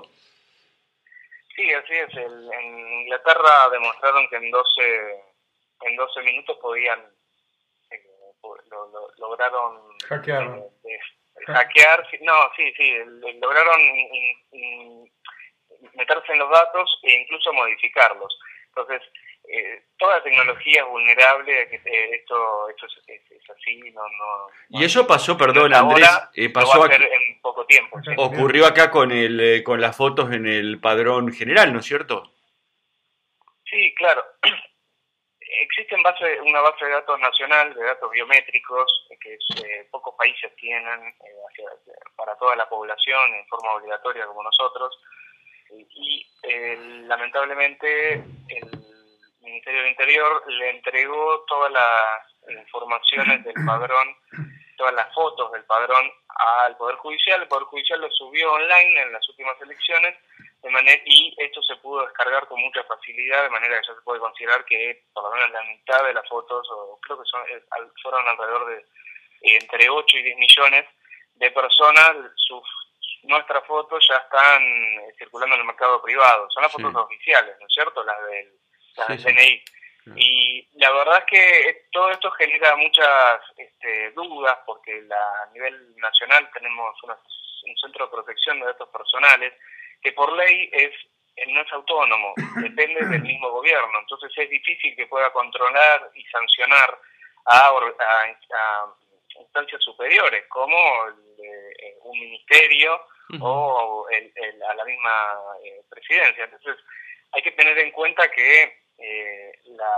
Sí, así es. El, en Inglaterra demostraron que en doce, en doce minutos podían lo, lo, lograron hackear. Eh, hackear, no, sí, sí, lograron in, in, meterse en los datos e incluso modificarlos. Entonces, eh, toda tecnología es vulnerable, que eh, esto, esto es, es, es así, no, no. Y eso pasó, perdón, Andrés, eh, pasó lo va a aquí, hacer en poco tiempo. ¿Sí? Ocurrió acá con el, eh, con las fotos en el padrón general, ¿no es cierto? Sí, claro. Existe base, una base de datos nacional, de datos biométricos, que eh, pocos países tienen eh, hacia, para toda la población en forma obligatoria como nosotros, y eh, lamentablemente el Ministerio del Interior le entregó todas las informaciones del padrón, todas las fotos del padrón al Poder Judicial. El Poder Judicial lo subió online en las últimas elecciones, de manera, y esto se pudo descargar con mucha facilidad, de manera que ya se puede considerar que por lo menos la mitad de las fotos, o creo que son, fueron alrededor de eh, entre ocho y diez millones de personas, sus, nuestras fotos ya están eh, circulando en el mercado privado. Son las fotos sí. oficiales, ¿no es cierto? Las del, las sí, del sí. D N I. Sí. Y la verdad es que todo esto genera muchas este, dudas, porque la, a nivel nacional tenemos una, un centro de protección de datos personales, que por ley es no es autónomo, depende del mismo gobierno, entonces es difícil que pueda controlar y sancionar a, a, a instancias superiores, como el, eh, un ministerio uh-huh. o el, el, a la misma eh, presidencia. Entonces hay que tener en cuenta que eh, la,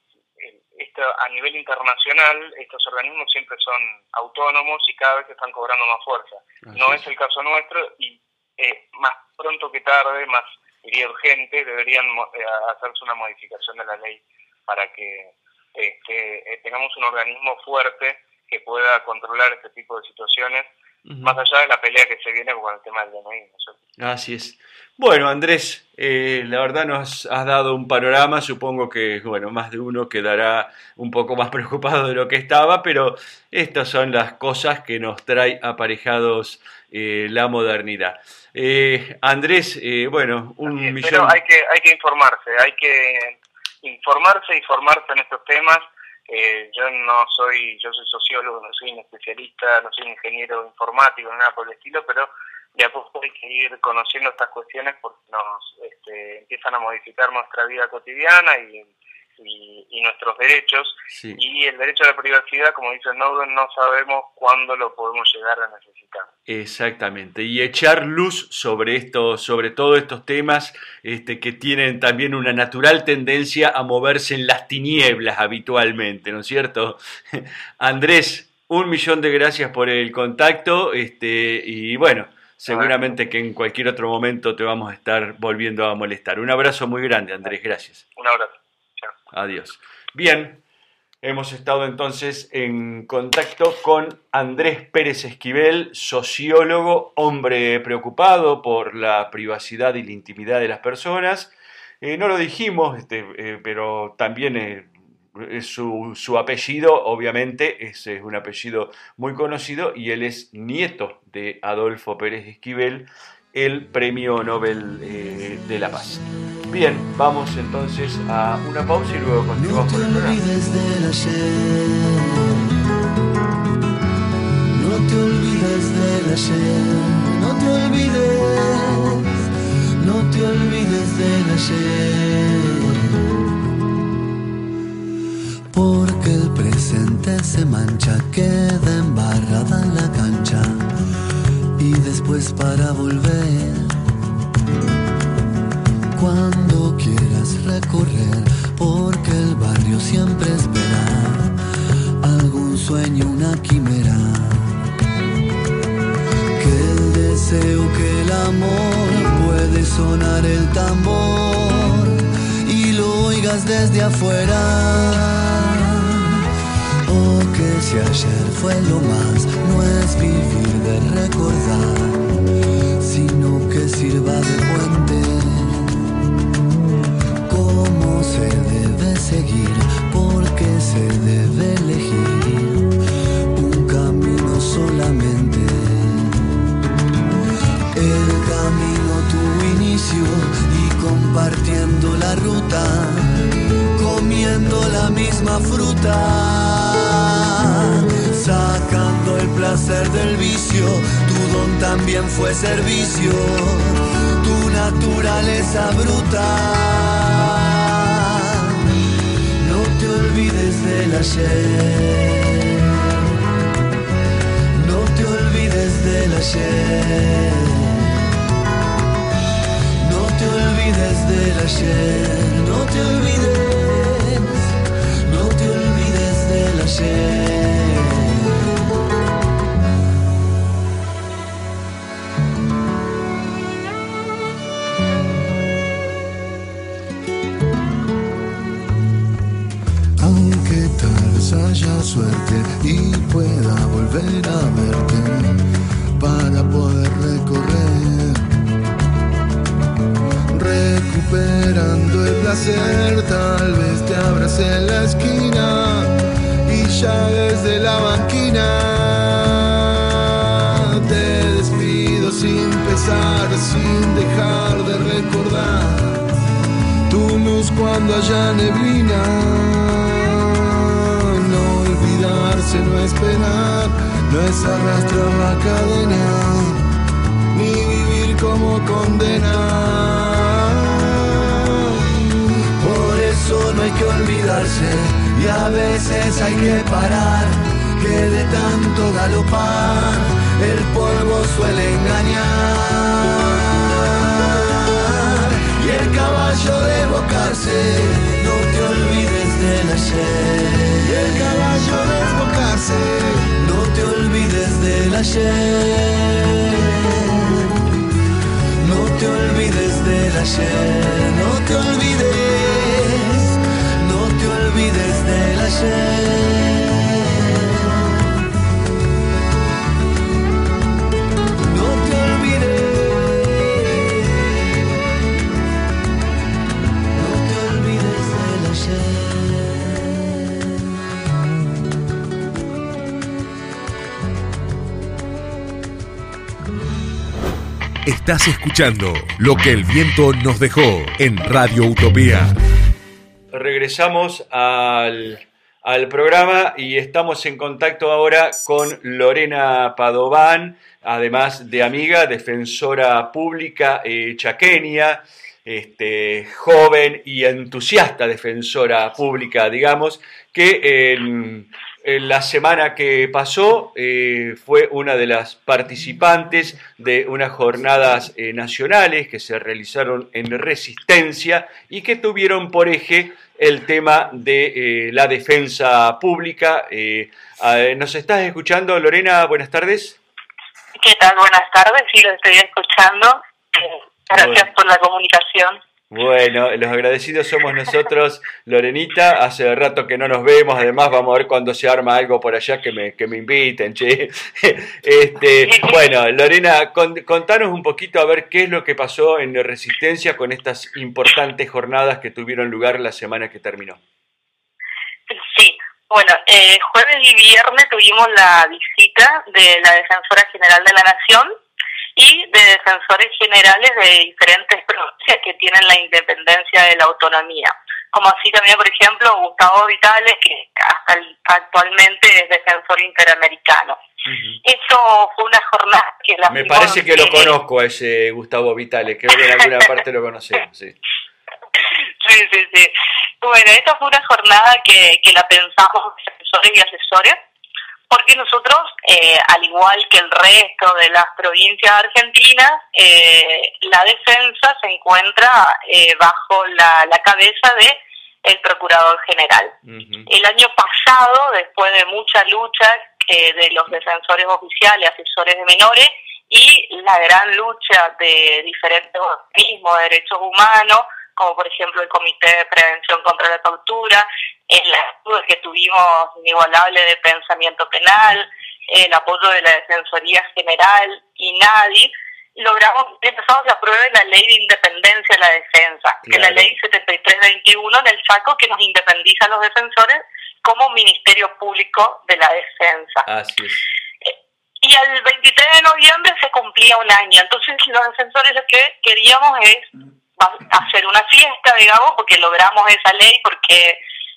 el, esto, a nivel internacional estos organismos siempre son autónomos y cada vez están cobrando más fuerza. Así no es el caso nuestro y eh, más pronto que tarde, más diría urgente, deberían eh, hacerse una modificación de la ley para que este, eh, tengamos un organismo fuerte que pueda controlar este tipo de situaciones, uh-huh. más allá de la pelea que se viene con el tema del D N I, ¿no? Así es. Bueno, Andrés, eh, la verdad nos has dado un panorama, supongo que bueno, más de uno quedará un poco más preocupado de lo que estaba, pero estas son las cosas que nos trae aparejados eh, la modernidad. Eh, Andrés, eh, bueno, un es, millón... Pero hay que, hay que informarse, hay que informarse y formarse en estos temas. Eh, yo no soy, yo soy sociólogo, no soy un especialista, no soy un ingeniero informático, nada por el estilo, pero de a poco hay que ir conociendo estas cuestiones porque nos este, empiezan a modificar nuestra vida cotidiana y, y, y nuestros derechos. Sí. Y el derecho a la privacidad, como dice Snowden, no sabemos cuándo lo podemos llegar a necesitar. Exactamente, y echar luz sobre esto, sobre todos estos temas este, que tienen también una natural tendencia a moverse en las tinieblas habitualmente, ¿no es cierto? Andrés, un millón de gracias por el contacto este, y bueno, seguramente que en cualquier otro momento te vamos a estar volviendo a molestar. Un abrazo muy grande, Andrés, gracias. Un abrazo. Chao. Adiós. Bien. Hemos estado entonces en contacto con Andrés Pérez Esquivel, sociólogo, hombre preocupado por la privacidad y la intimidad de las personas. Eh, no lo dijimos, este, eh, pero también eh, su, su apellido, obviamente, es, es un apellido muy conocido y él es nieto de Adolfo Pérez Esquivel, el Premio Nobel eh, de la Paz. Bien, vamos entonces a una pausa y luego continuamos con el programa. No te olvides del ayer, no te olvides, no te olvides del ayer. Porque el presente se mancha, queda embarrada en la cancha y después para volver. Cuando quieras recorrer, porque el barrio siempre espera algún sueño, una quimera. Que el deseo, que el amor puede sonar el tambor y lo oigas desde afuera. O que si ayer fue lo más, no es vivir de recordar, sino que sirva de puente. Cómo se debe seguir, porque se debe elegir un camino solamente. El camino, tu inicio, y compartiendo la ruta, comiendo la misma fruta. sacando el placer del vicio. Tu don también fue servicio, tu naturaleza brutal. No te olvides del ayer, no te olvides del ayer, no te olvides del ayer, no te olvides, no te olvides del ayer. Aunque tal vez haya suerte y pueda volver a verte para poder recorrer, recuperando el placer, tal vez te abrace en la esquina y ya desde la banquina te despido sin pesar, sin dejar de recordar tu luz cuando haya neblina. No olvidarse, no esperar, no es arrastrar la cadena, ni vivir como condena. Por eso no hay que olvidarse y a veces hay que parar, que de tanto galopar el polvo suele engañar y el caballo desbocarse. No te olvides del ayer y el caballo desbocarse. No te olvides del ayer, no te olvides del ayer, no te olvides, no te olvides del ayer, no te olvides, no te olvides del ayer. Estás escuchando Lo que el viento nos dejó en Radio Utopía. Regresamos al, al programa y estamos en contacto ahora con Lorena Padován, además de amiga, defensora pública eh, chaqueña, este, joven y entusiasta defensora pública, digamos, que en... La semana que pasó eh, fue una de las participantes de unas jornadas eh, nacionales que se realizaron en Resistencia y que tuvieron por eje el tema de eh, la defensa pública. Eh, eh, ¿Nos estás escuchando, Lorena? Buenas tardes. ¿Qué tal? Buenas tardes, sí, lo estoy escuchando. Gracias bueno. por la comunicación. Bueno, los agradecidos somos nosotros, Lorenita. Hace rato que no nos vemos, además vamos a ver cuando se arma algo por allá que me, que me inviten, che. Este, bueno, Lorena, contanos un poquito a ver qué es lo que pasó en Resistencia con estas importantes jornadas que tuvieron lugar la semana que terminó. Sí, bueno, eh, jueves y viernes tuvimos la visita de la Defensora General de la Nación y de defensores generales de diferentes provincias que tienen la independencia de la autonomía, como así también, por ejemplo, Gustavo Vitale, que hasta el, actualmente es defensor interamericano. Uh-huh. Eso fue una jornada que la... Me parece que lo conozco a ese Gustavo Vitale, creo que en alguna parte lo conocemos, sí. Sí, sí, sí. Bueno, esta fue una jornada que, que la pensamos defensores y asesores, porque nosotros, eh, al igual que el resto de las provincias argentinas, eh, la defensa se encuentra eh, bajo la, la cabeza de el Procurador General. Uh-huh. El año pasado, después de mucha lucha eh, de los defensores oficiales, asesores de menores, y la gran lucha de diferentes organismos de derechos humanos, como por ejemplo el Comité de Prevención contra la Tortura, el apoyo que tuvimos inigualable de pensamiento penal, el apoyo de la Defensoría General y NADI, logramos que empezamos a apruebe la Ley de Independencia de la Defensa, claro. que es la Ley setenta y tres veintiuno del saco que nos independiza a los defensores como Ministerio Público de la Defensa. Así es. Y el veintitrés de noviembre se cumplía un año, entonces los defensores lo que queríamos es hacer una fiesta, digamos, porque logramos esa ley, porque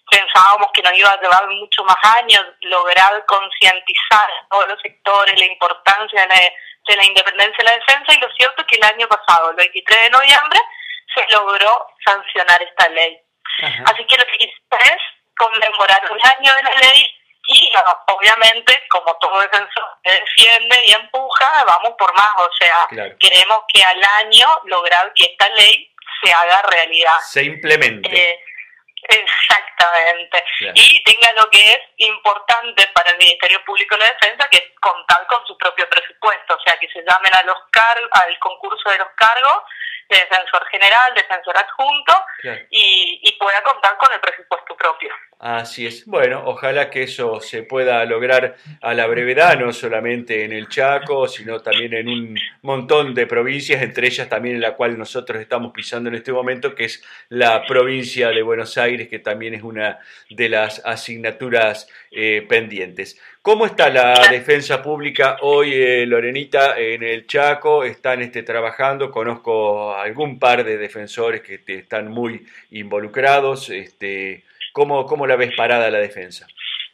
pensábamos que nos iba a llevar mucho más años lograr concientizar a todos los sectores la importancia de la, de la independencia de la defensa, y lo cierto es que el año pasado, el veintitrés de noviembre, se logró sancionar esta ley. Ajá. Así que lo que hicimos es conmemorar un año de la ley y obviamente, como todo defensor que defiende y empuja, vamos por más, o sea, claro, queremos que al año lograr que esta ley se haga realidad. Se implemente. Eh, Exactamente. Claro. Y tenga lo que es importante para el Ministerio Público de la Defensa, que es contar con su propio presupuesto, o sea, que se llamen a los car- al concurso de los cargos de defensor general, defensor adjunto, claro, y, y pueda contar con el presupuesto propio. Así es. Bueno, ojalá que eso se pueda lograr a la brevedad, no solamente en el Chaco, sino también en un montón de provincias, entre ellas también en la cual nosotros estamos pisando en este momento, que es la provincia de Buenos Aires, que también es una de las asignaturas eh, pendientes. ¿Cómo está la defensa pública hoy, eh, Lorenita, en el Chaco? ¿Están este, trabajando? Conozco algún par de defensores que te, están muy involucrados. Este, ¿cómo, ¿Cómo la ves parada la defensa?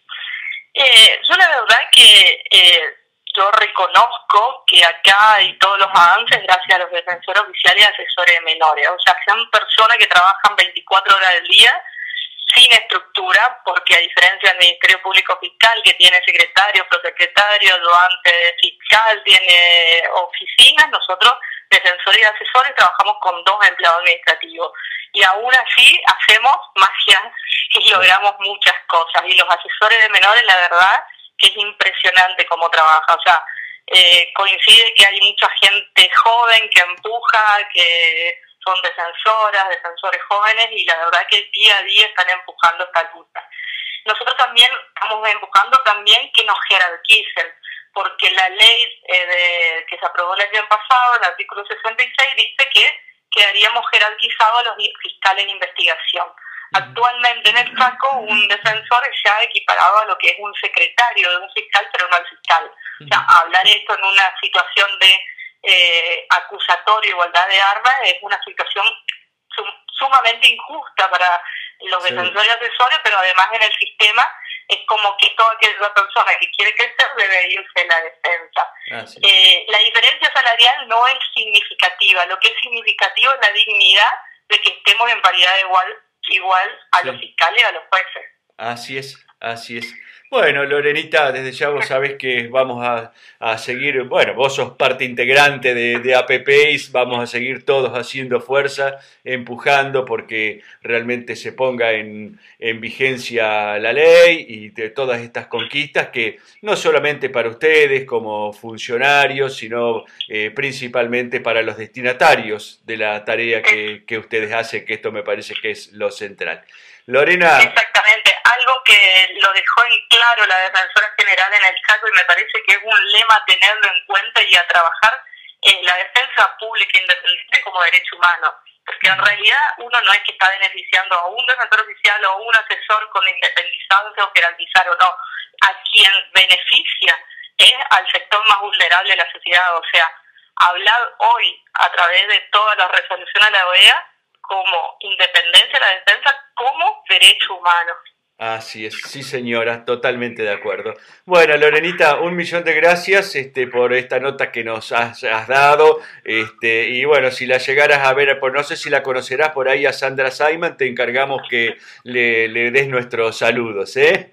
Eh, yo la verdad que eh, yo reconozco que acá hay todos los avances gracias a los defensores oficiales y asesores de menores. O sea, son personas que trabajan veinticuatro horas al día, sin estructura, porque a diferencia del Ministerio Público Fiscal, que tiene secretario, prosecretario, ayudante fiscal, tiene oficinas, nosotros, defensores y asesores, trabajamos con dos empleados administrativos. Y aún así hacemos magia y logramos muchas cosas. Y los asesores de menores, la verdad, que es impresionante cómo trabaja. O sea, eh, coincide que hay mucha gente joven que empuja, que son defensoras, defensores jóvenes, y la verdad que día a día están empujando esta lucha. Nosotros también estamos empujando también que nos jerarquicen, porque la ley eh, de, que se aprobó el año pasado, el artículo sesenta y seis, dice que quedaríamos jerarquizados a los fiscales de investigación. Actualmente en el Chaco un defensor es ya equiparado a lo que es un secretario de un fiscal, pero no al fiscal. O sea, hablar esto en una situación de eh, acusatorio, igualdad de armas, es una situación sum- sumamente injusta para los Sí. defensores y asesores, pero además en el sistema es como que toda aquella persona que quiere crecer debe irse en la defensa. Ah, sí. Eh, la diferencia salarial no es significativa, lo que es significativo es la dignidad de que estemos en paridad igual, igual a Sí. los fiscales y a los jueces. Así es, así es. Bueno, Lorenita, desde ya vos sabés que vamos a, a seguir, bueno, vos sos parte integrante de, de A P P I S, vamos a seguir todos haciendo fuerza, empujando porque realmente se ponga en, en vigencia la ley y de todas estas conquistas que no solamente para ustedes como funcionarios, sino eh, principalmente para los destinatarios de la tarea que, que ustedes hacen, que esto me parece que es lo central. Lorena. Exactamente, algo que lo dejó en claro la defensora general en el Chaco y me parece que es un lema a tenerlo en cuenta y a trabajar en la defensa pública independiente como derecho humano, porque en realidad uno no es que está beneficiando a un defensor oficial o un asesor con independizancia o jerarquizar o no, a quien beneficia es al sector más vulnerable de la sociedad. O sea, hablar hoy a través de todas las resoluciones de la O E A como independencia de la defensa como derecho humano. Así es, sí señora, totalmente de acuerdo. Bueno, Lorenita, un millón de gracias este, por esta nota que nos has, has dado, este, y bueno, si la llegaras a ver, pues no sé si la conocerás por ahí a Sandra Simon, te encargamos que le, le des nuestros saludos, ¿eh?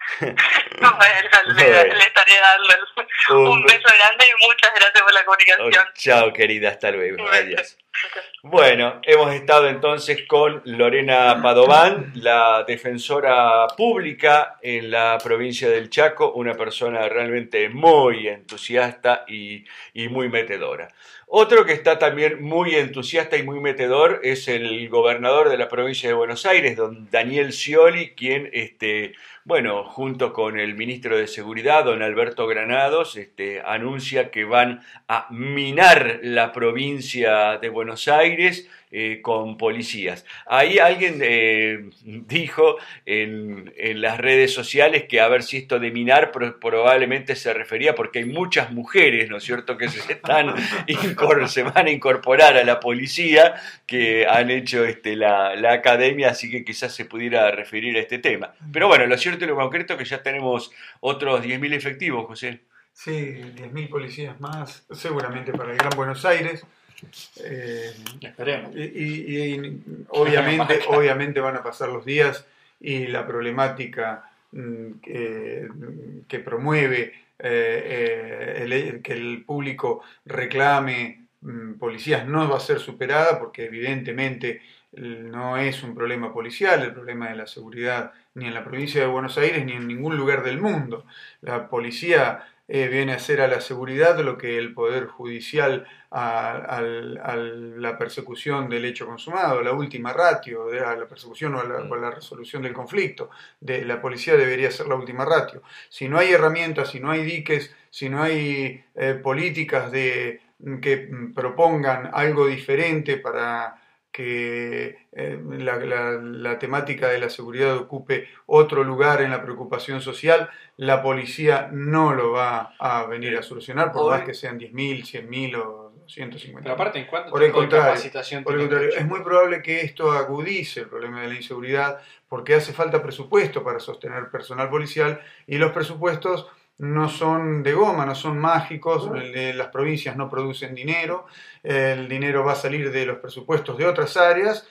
Bueno, le, Bueno. le estaré dando un, Un beso grande y muchas gracias por la comunicación. Oh, chao, querida, hasta luego, Bueno. adiós. Bueno, hemos estado entonces con Lorena Padován, la defensora pública en la provincia del Chaco, una persona realmente muy entusiasta y, y muy metedora. Otro que está también muy entusiasta y muy metedor es el gobernador de la provincia de Buenos Aires, don Daniel Scioli, quien, este, bueno, junto con el ministro de Seguridad, don Alberto Granados, este, anuncia que van a minar la provincia de Buenos Aires Buenos Aires eh, con policías. Ahí alguien eh, dijo en, en las redes sociales que a ver si esto de minar pro, probablemente se refería porque hay muchas mujeres, ¿no es cierto?, que se, están incor se van a incorporar a la policía, que han hecho este, la, la academia, así que quizás se pudiera referir a este tema. Pero bueno, lo cierto y lo concreto es que ya tenemos otros diez mil efectivos, José. Sí, diez mil policías más, seguramente para el Gran Buenos Aires. Eh, Esperemos. Y, y, y obviamente, obviamente van a pasar los días y la problemática mm, que, que promueve eh, eh, el, que el público reclame mm, policías no va a ser superada, porque evidentemente no es un problema policial, el problema de la seguridad ni en la provincia de Buenos Aires ni en ningún lugar del mundo. La policía eh, viene a hacer a la seguridad lo que el Poder Judicial a, a, a la persecución del hecho consumado, la última ratio, de a la persecución o a la, o a la resolución del conflicto. De, la policía debería ser la última ratio. Si no hay herramientas, si no hay diques, si no hay eh, políticas de, que propongan algo diferente para que eh, la, la, la temática de la seguridad ocupe otro lugar en la preocupación social, la policía no lo va a venir a solucionar, por más que sean diez mil, cien mil o doscientos cincuenta mil. Pero aparte, ¿en cuánto por el tiempo de contrario, capacitación por el contrario, es muy probable que esto agudice el problema de la inseguridad, porque hace falta presupuesto para sostener personal policial, y los presupuestos no son de goma, no son mágicos, las provincias no producen dinero, el dinero va a salir de los presupuestos de otras áreas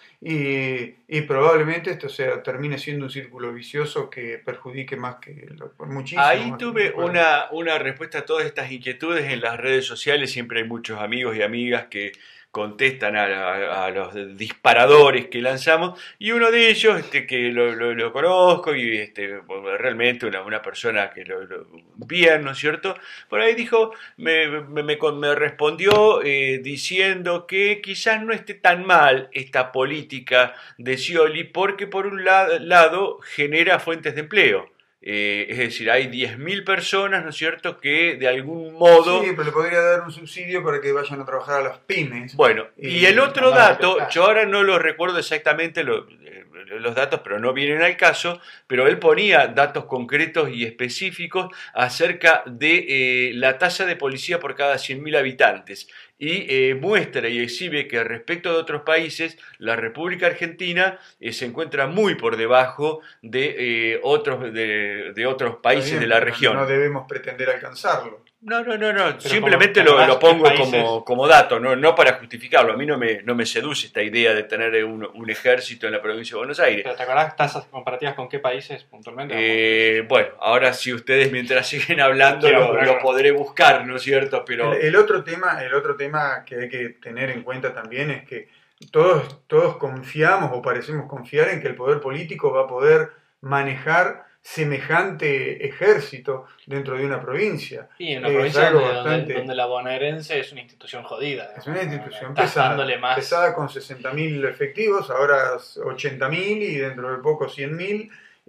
y, y probablemente esto sea, termine siendo un círculo vicioso que perjudique más que lo, muchísimo. Ahí más tuve que una, una respuesta a todas estas inquietudes en las redes sociales. Siempre hay muchos amigos y amigas que contestan a, a, a los disparadores que lanzamos, y uno de ellos, este, que lo, lo, lo conozco y este, realmente una, una persona que lo, lo bien, ¿no es cierto? Por ahí dijo, me, me, me, me respondió eh, diciendo que quizás no esté tan mal esta política de Scioli, porque por un la, lado genera fuentes de empleo. Eh, es decir, hay diez mil personas, ¿no es cierto?, que de algún modo... Sí, pero le podría dar un subsidio para que vayan a trabajar a las pymes. Bueno, y, y el otro no, no, dato, no, yo ahora no lo recuerdo exactamente lo, los datos, pero no vienen al caso, pero él ponía datos concretos y específicos acerca de eh, la tasa de policía por cada cien mil habitantes. Y eh, muestra y exhibe que respecto de otros países, la República Argentina eh, se encuentra muy por debajo de, eh, otros, de, de otros países bien, de la región. No debemos pretender alcanzarlo. No, no, no, no. Pero simplemente como, lo, lo pongo países... como, como dato, no, no para justificarlo. A mí no me, no me seduce esta idea de tener un, un ejército en la provincia de Buenos Aires. ¿Pero te acordás tasas comparativas con qué países puntualmente? Eh, bueno, ahora si ustedes mientras siguen hablando Quiero, lo, pero... lo podré buscar, ¿no es cierto? Pero el, el otro tema, el otro tema que hay que tener en cuenta también es que todos, todos confiamos o parecemos confiar en que el poder político va a poder manejar semejante ejército dentro de una provincia. Y en una es provincia donde, bastante, donde, donde la bonaerense es una institución jodida. es una institución Estás pesada, dándole más. pesada con sesenta mil efectivos, ahora ochenta mil y dentro de poco cien mil.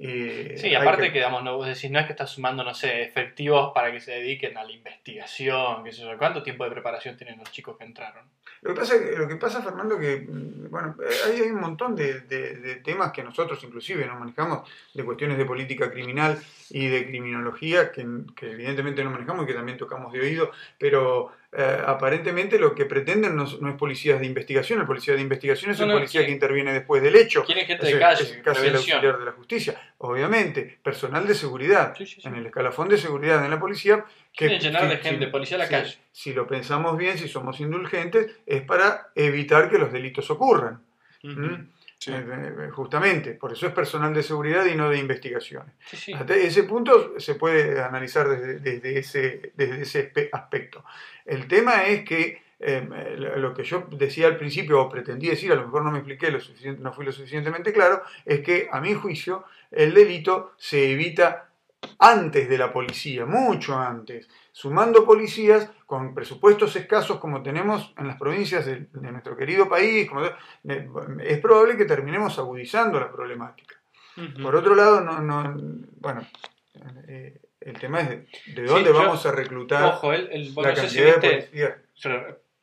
Y sí, aparte que, que digamos, no, vos decís, no es que estás sumando, no sé, efectivos para que se dediquen a la investigación, qué sé yo, ¿cuánto tiempo de preparación tienen los chicos que entraron? Lo que pasa, lo que pasa Fernando, que bueno, hay, hay un montón de, de, de temas que nosotros inclusive no manejamos, de cuestiones de política criminal y de criminología, que, que evidentemente no manejamos y que también tocamos de oído, pero eh, aparentemente lo que pretenden no, no es policías de investigación, el policía de investigación es no, el no, policía ¿quién? que interviene después del hecho. ¿Quién es gente es, de calle? es casi el auxiliar de la justicia. Obviamente, personal de seguridad, sí, sí, sí. en el escalafón de seguridad en la policía, que Quieren llenar de si, gente, si, policía a la si, calle. Si lo pensamos bien, si somos indulgentes, es para evitar que los delitos ocurran. Uh-huh. ¿Mm? Sí. Eh, justamente, por eso es personal de seguridad y no de investigaciones. Sí, sí. Hasta ese punto se puede analizar desde, desde, ese, desde ese aspecto. El tema es que eh, lo que yo decía al principio, o pretendí decir, a lo mejor no me expliqué lo suficiente, no fui lo suficientemente claro, es que a mi juicio el delito se evita antes de la policía, mucho antes, sumando policías con presupuestos escasos como tenemos en las provincias de, de nuestro querido país. Como, es probable que terminemos agudizando la problemática. Uh-huh. Por otro lado, no, no, bueno, eh, el tema es de, de dónde sí, vamos yo, a reclutar ojo, el, el, bueno, la no cantidad sé si de viste, policías. Yo,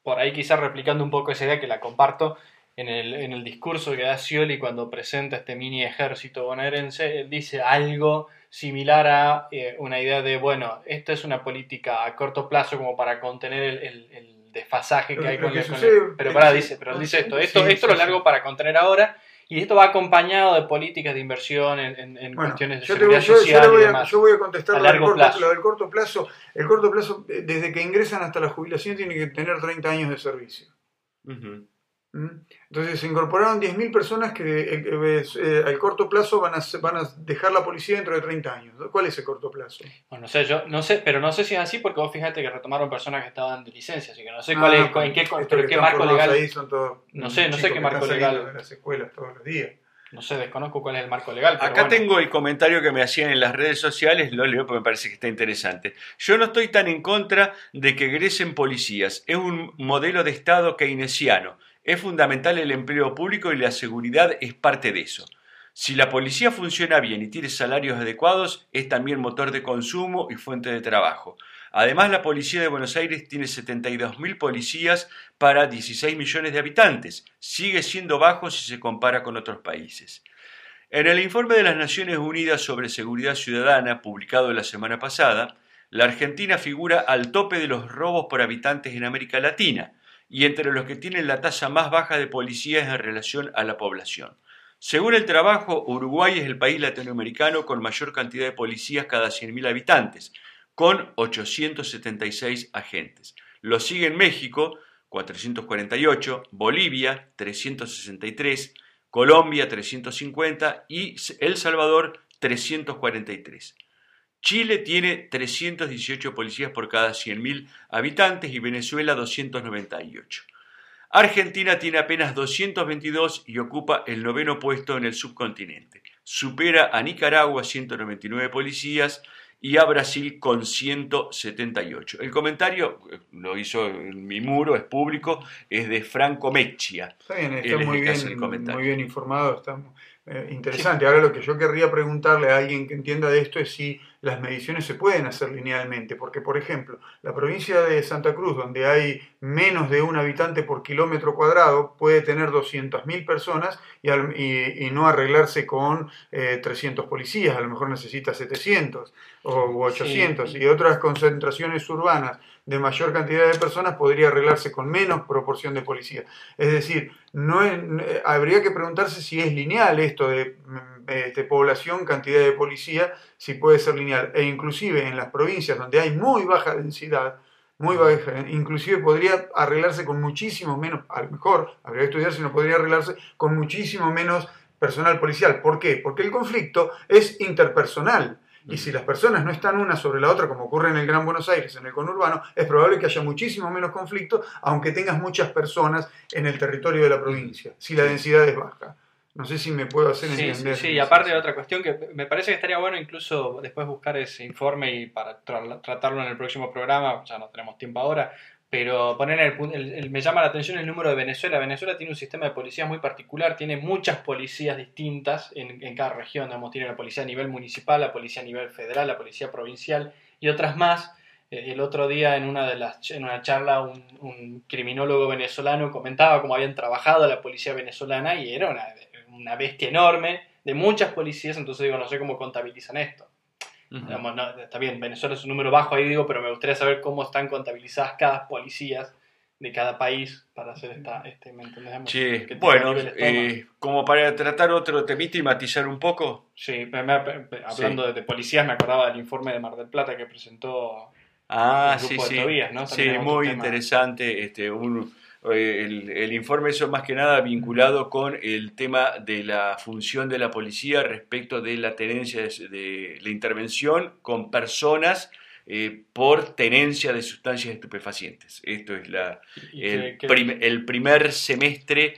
por ahí quizás replicando un poco esa idea que la comparto en el, en el discurso que da Scioli cuando presenta este mini ejército bonaerense, él dice algo similar a eh, una idea de, bueno, esta es una política a corto plazo como para contener el, el, el desfasaje que Lo, hay lo con, que el, con sucede, el, pero pará, dice, pero él dice esto, esto, sí, esto sí, lo largo sí. para contener ahora, y esto va acompañado de políticas de inversión en, en, en Bueno, cuestiones de yo, te seguridad voy, yo, social yo, le voy y a, demás. yo voy a contestar A lo del, largo corto, plazo. lo del corto plazo. El corto plazo, eh, desde que ingresan hasta la jubilación, tiene que tener treinta años de servicio. Uh-huh. ¿Mm? Entonces se incorporaron diez mil personas que eh, eh, eh, al corto plazo van a, van a dejar la policía dentro de treinta años. ¿Cuál es el corto plazo? Bueno, no sé, yo no sé, pero no sé si es así porque vos fíjate que retomaron personas que estaban de licencia, así que no sé cuál Ah, es, pues, en qué, estos pero que qué están marco formados legal. ahí son todos No sé, no sé chicos qué que marco están saliendo legal. de las escuelas todos los días. No sé, desconozco cuál es el marco legal. Pero Acá bueno. tengo el comentario que me hacían en las redes sociales, lo leo porque me parece que está interesante. Yo no estoy tan en contra de que egresen policías, es un modelo de Estado keynesiano. Es fundamental el empleo público y la seguridad es parte de eso. Si la policía funciona bien y tiene salarios adecuados, es también motor de consumo y fuente de trabajo. Además, la Policía de Buenos Aires tiene setenta y dos mil policías para dieciséis millones de habitantes. Sigue siendo bajo si se compara con otros países. En el informe de las Naciones Unidas sobre Seguridad Ciudadana, publicado la semana pasada, la Argentina figura al tope de los robos por habitantes en América Latina y entre los que tienen la tasa más baja de policías en relación a la población. Según el trabajo, Uruguay es el país latinoamericano con mayor cantidad de policías cada cien mil habitantes, con ochocientos setenta y seis agentes. Lo siguen México, cuatrocientos cuarenta y ocho, Bolivia, trescientos sesenta y tres, Colombia, trescientos cincuenta y El Salvador, trescientos cuarenta y tres. Chile tiene trescientos dieciocho policías por cada cien mil habitantes y Venezuela doscientos noventa y ocho. Argentina tiene apenas doscientos veintidós y ocupa el noveno puesto en el subcontinente. Supera a Nicaragua, ciento noventa y nueve policías, y a Brasil con ciento setenta y ocho. El comentario, lo hizo en mi muro, es público, es de Franco Meccia. Está bien, está Él muy es el que hace el bien, comentario. muy bien informado, está eh, interesante. Ahora lo que yo querría preguntarle a alguien que entienda de esto es si las mediciones se pueden hacer linealmente, porque por ejemplo, la provincia de Santa Cruz, donde hay menos de un habitante por kilómetro cuadrado, puede tener doscientas mil personas y, al, y, y no arreglarse con eh, trescientos policías, a lo mejor necesita setecientos o u ochocientos, Sí. y otras concentraciones urbanas de mayor cantidad de personas podría arreglarse con menos proporción de policías. Es decir, no es, habría que preguntarse si es lineal esto de este, población, cantidad de policía, si puede ser lineal. E inclusive en las provincias donde hay muy baja densidad, muy baja, inclusive podría arreglarse con muchísimo menos, a lo mejor habría que estudiar si no podría arreglarse con muchísimo menos personal policial. ¿Por qué? Porque el conflicto es interpersonal. Y si las personas no están una sobre la otra, como ocurre en el Gran Buenos Aires, en el conurbano, es probable que haya muchísimo menos conflicto, aunque tengas muchas personas en el territorio de la provincia, si la densidad es baja. No sé si me puedo hacer Sí, entender. sí, sí, y aparte de otra cuestión que me parece que estaría bueno incluso después buscar ese informe y para tra- tratarlo en el próximo programa, ya no tenemos tiempo ahora, pero poner el, pu- el- el- me llama la atención el número de Venezuela. Venezuela tiene un sistema de policías muy particular, tiene muchas policías distintas en, en cada región, digamos, tiene la policía a nivel municipal, la policía a nivel federal, la policía provincial y otras más. Eh, El otro día en una de las en una charla un, un criminólogo venezolano comentaba cómo habían trabajado la policía venezolana y era una, una bestia enorme de muchas policías, entonces digo, no sé cómo contabilizan esto. Uh-huh. Digamos, no, está bien, Venezuela es un número bajo ahí, digo, pero me gustaría saber cómo están contabilizadas cada policías de cada país para hacer esta, este, ¿me entendés? Che, ¿Qué tipo de bueno, niveles toma? eh, como para tratar otro temita y matizar un poco. Sí, me- me- me- hablando Sí. de, de policías, me acordaba del informe de Mar del Plata que presentó Ah, el sí, grupo de sí. Tobías, ¿no? Sí, También es otro muy tema. interesante. Este, un, eh, el, el informe, eso más que nada vinculado con el tema de la función de la policía respecto de la tenencia de, de la intervención con personas eh, por tenencia de sustancias estupefacientes. Esto es la, Y el, que- que- prim- el primer semestre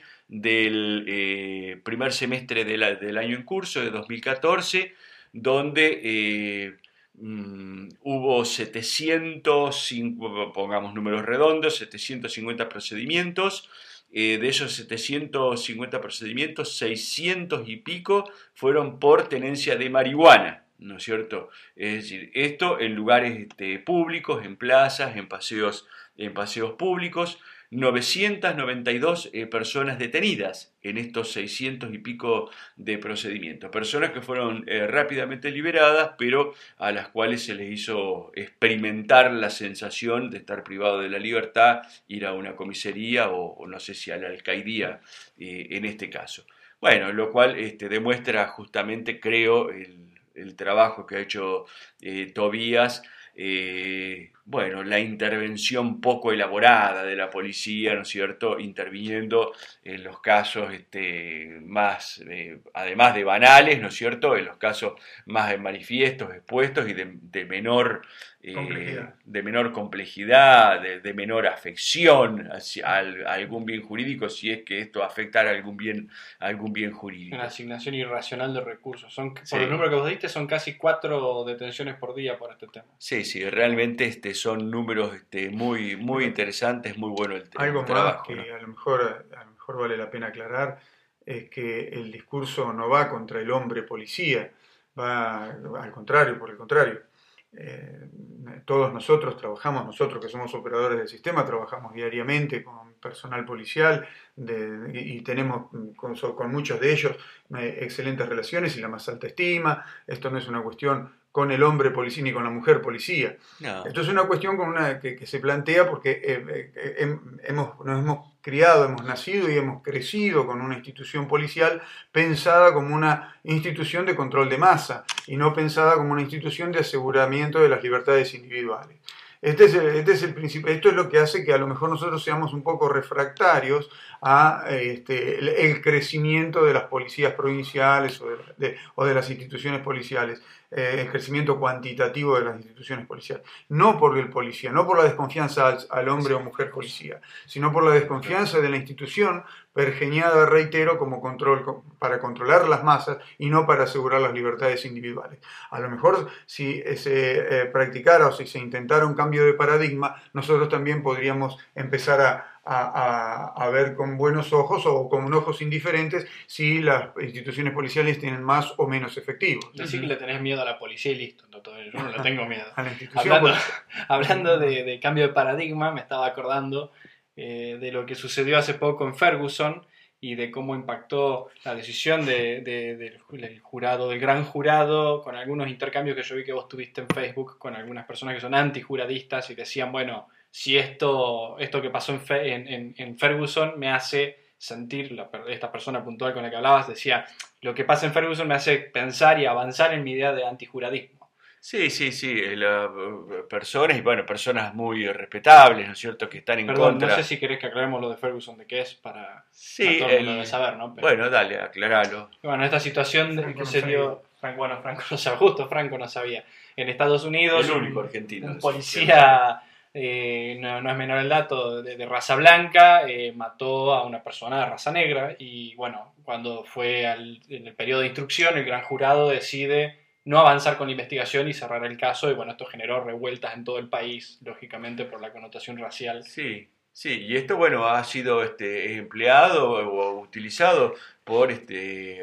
del eh, primer semestre de la- del año en curso de dos mil catorce, donde eh, mm, hubo setecientos, pongamos números redondos, setecientos cincuenta procedimientos. Eh, de esos setecientos cincuenta procedimientos, seiscientos y pico fueron por tenencia de marihuana, ¿no es cierto? Es decir, esto en lugares este, públicos, en plazas, en paseos, en paseos públicos. novecientas noventa y dos eh, personas detenidas en estos seiscientos y pico de procedimientos. Personas que fueron eh, rápidamente liberadas, pero a las cuales se les hizo experimentar la sensación de estar privado de la libertad, ir a una comisaría o, o no sé si a la alcaidía eh, en este caso. Bueno, lo cual este, demuestra justamente, creo, el, el trabajo que ha hecho eh, Tobías. Eh, bueno, la intervención poco elaborada de la policía, ¿no es cierto?, interviniendo en los casos este, más, eh, además de banales, ¿no es cierto?, en los casos más manifiestos, expuestos y de, de menor eh, complejidad, de menor complejidad, de, de menor afección hacia a, a algún bien jurídico, si es que esto afectara a algún bien, a algún bien jurídico. Una asignación irracional de recursos. Son, por Sí. el número que vos diste, son casi cuatro detenciones por día por este tema. Sí, sí, realmente este, son números este, muy, muy interesantes, muy bueno el, el Algo trabajo. más que ¿no? a lo mejor, a lo mejor vale la pena aclarar es que el discurso no va contra el hombre policía, va al contrario, por el contrario. Eh, todos nosotros trabajamos, nosotros que somos operadores del sistema, trabajamos diariamente con personal policial de, y tenemos con, con muchos de ellos eh, excelentes relaciones y la más alta estima. Esto no es una cuestión con el hombre policía ni con la mujer policía. No. Esto es una cuestión con una, que, que se plantea porque eh, eh, hemos, nos hemos criado, hemos nacido y hemos crecido con una institución policial pensada como una institución de control de masa y no pensada como una institución de aseguramiento de las libertades individuales. Este es, el, este es el principio, esto es lo que hace que a lo mejor nosotros seamos un poco refractarios a este, el, el crecimiento de las policías provinciales o de, de, o de las instituciones policiales, eh, el crecimiento cuantitativo de las instituciones policiales. No por el policía, no por la desconfianza al, al hombre o mujer policía, sino por la desconfianza de la institución pergeñada, reitero, como control, para controlar las masas y no para asegurar las libertades individuales. A lo mejor si se eh, practicara o si se intentara un cambio de paradigma, nosotros también podríamos empezar a, a, a, a ver con buenos ojos o con ojos indiferentes si las instituciones policiales tienen más o menos efectivos. Decir que le tenés miedo a la policía y listo, no, todo, yo no le tengo miedo. A la institución Hablando, hablando de, de cambio de paradigma, me estaba acordando Eh, de lo que sucedió hace poco en Ferguson y de cómo impactó la decisión de, de, de, del jurado, del gran jurado, con algunos intercambios que yo vi que vos tuviste en Facebook con algunas personas que son antijuradistas y decían, bueno, si esto, esto que pasó en, Fe, en, en, en Ferguson me hace sentir, la, esta persona puntual con la que hablabas decía, lo que pasa en Ferguson me hace pensar y avanzar en mi idea de antijuradismo. Sí, sí, sí, la, personas, y bueno, personas muy respetables, ¿no es cierto?, que están en Perdón, contra. no sé si querés que aclaremos lo de Ferguson, de qué es, para sí, todo el mundo el... debe saber, ¿no? Pero, bueno, dale, aclaralo. Bueno, esta situación Franco que no se sabía. dio, Franco, bueno, Franco no sabía, justo Franco no sabía. En Estados Unidos, El único un, argentino. un policía, eh, no, no es menor el dato, de, de raza blanca, eh, mató a una persona de raza negra y bueno, cuando fue al, en el periodo de instrucción, el gran jurado decide no avanzar con la investigación y cerrar el caso, y bueno, esto generó revueltas en todo el país, lógicamente por la connotación racial. Sí, sí, y esto, bueno, ha sido este, empleado o utilizado por este,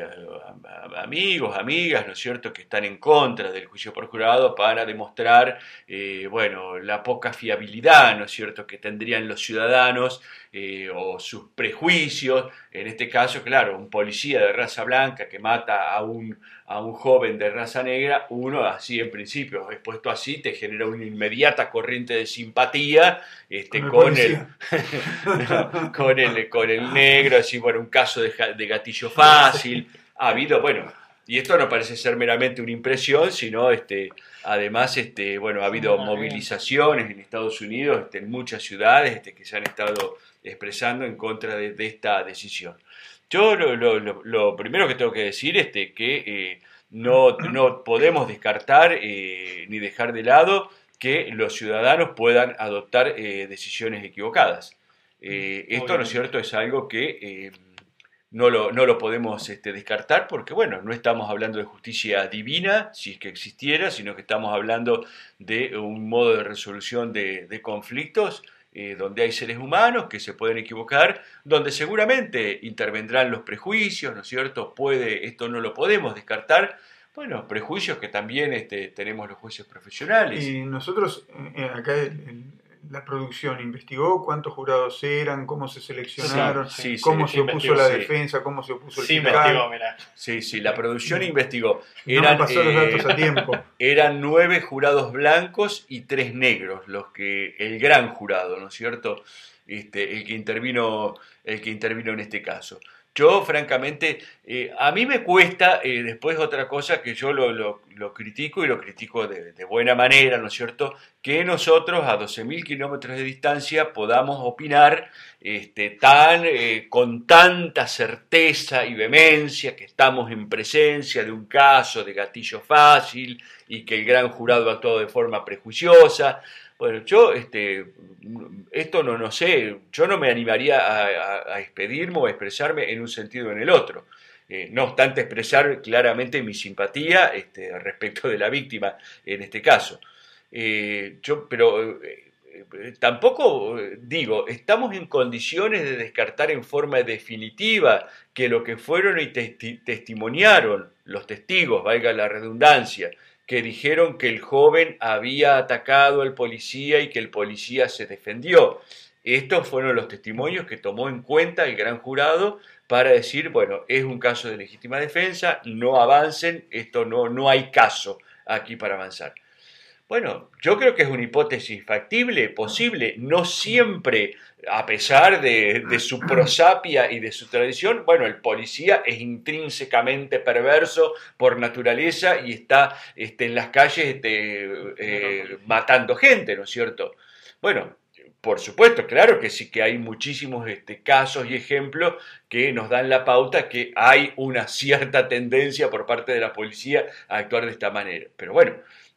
amigos, amigas, ¿no es cierto?, que están en contra del juicio por jurado para demostrar, eh, bueno, la poca fiabilidad, ¿no es cierto?, que tendrían los ciudadanos eh, o sus prejuicios. En este caso, claro, un policía de raza blanca que mata a un, a un joven de raza negra, uno así en principio, expuesto así, te genera una inmediata corriente de simpatía este, con, con, el el, no, con, el, con el negro, así, bueno, un caso de, de gatillo fácil. Ha habido, bueno, y esto no parece ser meramente una impresión, sino este, además, este, bueno, ha habido movilizaciones en Estados Unidos, este, en muchas ciudades este, que se han estado expresando en contra de, de esta decisión. Yo lo, lo, lo, lo primero que tengo que decir es este, que eh, no, no podemos descartar eh, ni dejar de lado que los ciudadanos puedan adoptar eh, decisiones equivocadas. Eh, esto, ¿no es cierto?, es algo que eh, no, lo, no lo podemos este, descartar porque, bueno, no estamos hablando de justicia divina, si es que existiera, sino que estamos hablando de un modo de resolución de, de conflictos eh, donde hay seres humanos que se pueden equivocar, donde seguramente intervendrán los prejuicios, ¿no es cierto? Puede, esto no lo podemos descartar. Bueno, prejuicios que también este, tenemos los jueces profesionales. Y nosotros, eh, acá el, el, la producción investigó cuántos jurados eran, cómo se seleccionaron, sí, sí, cómo sí, se opuso investigó, la sí. defensa, cómo se opuso el Sí, fiscal. investigó, mirá. Sí, sí, la producción investigó. No Eran, me pasó los eh, datos a tiempo. Eran nueve jurados blancos y tres negros, los que el gran jurado, ¿no es cierto? Este, el que intervino, el que intervino en este caso. Yo, francamente, eh, a mí me cuesta, eh, después otra cosa que yo lo, lo, lo critico y lo critico de, de buena manera, ¿no es cierto?, que nosotros a doce mil kilómetros de distancia podamos opinar este, tan, eh, con tanta certeza y vehemencia que estamos en presencia de un caso de gatillo fácil y que el gran jurado ha actuado de forma prejuiciosa. Bueno, yo, este, esto no, no sé, yo no me animaría a, a, a expedirme o a expresarme en un sentido o en el otro. Eh, no obstante, expresar claramente mi simpatía este, respecto de la víctima en este caso. Eh, yo, pero eh, eh, tampoco, eh, digo, estamos en condiciones de descartar en forma definitiva que lo que fueron y testi- testimoniaron los testigos, valga la redundancia, que dijeron que el joven había atacado al policía y que el policía se defendió. Estos fueron los testimonios que tomó en cuenta el gran jurado para decir, bueno, es un caso de legítima defensa, no avancen, esto no, no hay caso aquí para avanzar. Bueno, yo creo que es una hipótesis factible, posible, no siempre, a pesar de, de su prosapia y de su tradición, bueno, el policía es intrínsecamente perverso por naturaleza y está este, en las calles este, eh, matando gente, ¿no es cierto? Bueno, por supuesto, claro que sí que hay muchísimos este, casos y ejemplos que nos dan la pauta que hay una cierta tendencia por parte de la policía a actuar de esta manera, pero bueno,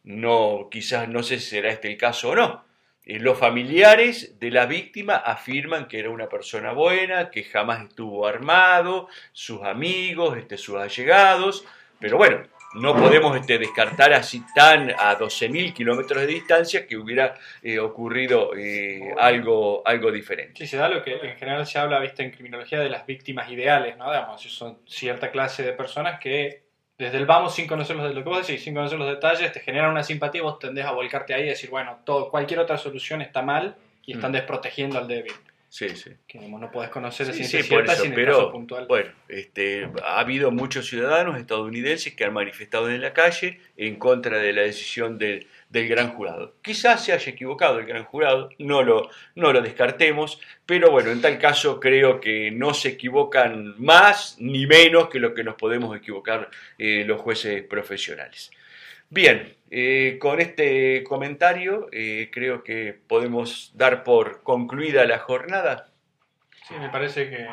no, quizás no sé si será este el caso o no. Eh, los familiares de la víctima afirman que era una persona buena, que jamás estuvo armado, sus amigos, este, sus allegados, pero bueno, no podemos este, descartar así tan a doce mil kilómetros de distancia que hubiera eh, ocurrido eh, algo, algo diferente. Sí, se da lo que en general se habla, viste, en criminología de las víctimas ideales, ¿no? Digamos, son cierta clase de personas que desde el vamos, sin conocer los, lo que vos decís, sin conocer los detalles, te generan una simpatía y vos tendés a volcarte ahí y decir, bueno, todo, cualquier otra solución está mal y están Mm. desprotegiendo al débil. Sí, sí. Que digamos, no podés conocer de Sí, ciencia sí, por cierta eso, sin el pero, caso puntual. bueno, este, ha habido muchos ciudadanos estadounidenses que han manifestado en la calle en contra de la decisión del, del gran jurado. Quizás se haya equivocado el gran jurado, no lo, no lo descartemos, pero bueno, en tal caso creo que no se equivocan más ni menos que lo que nos podemos equivocar eh, los jueces profesionales. Bien, eh, con este comentario eh, creo que podemos dar por concluida la jornada. Sí, me parece que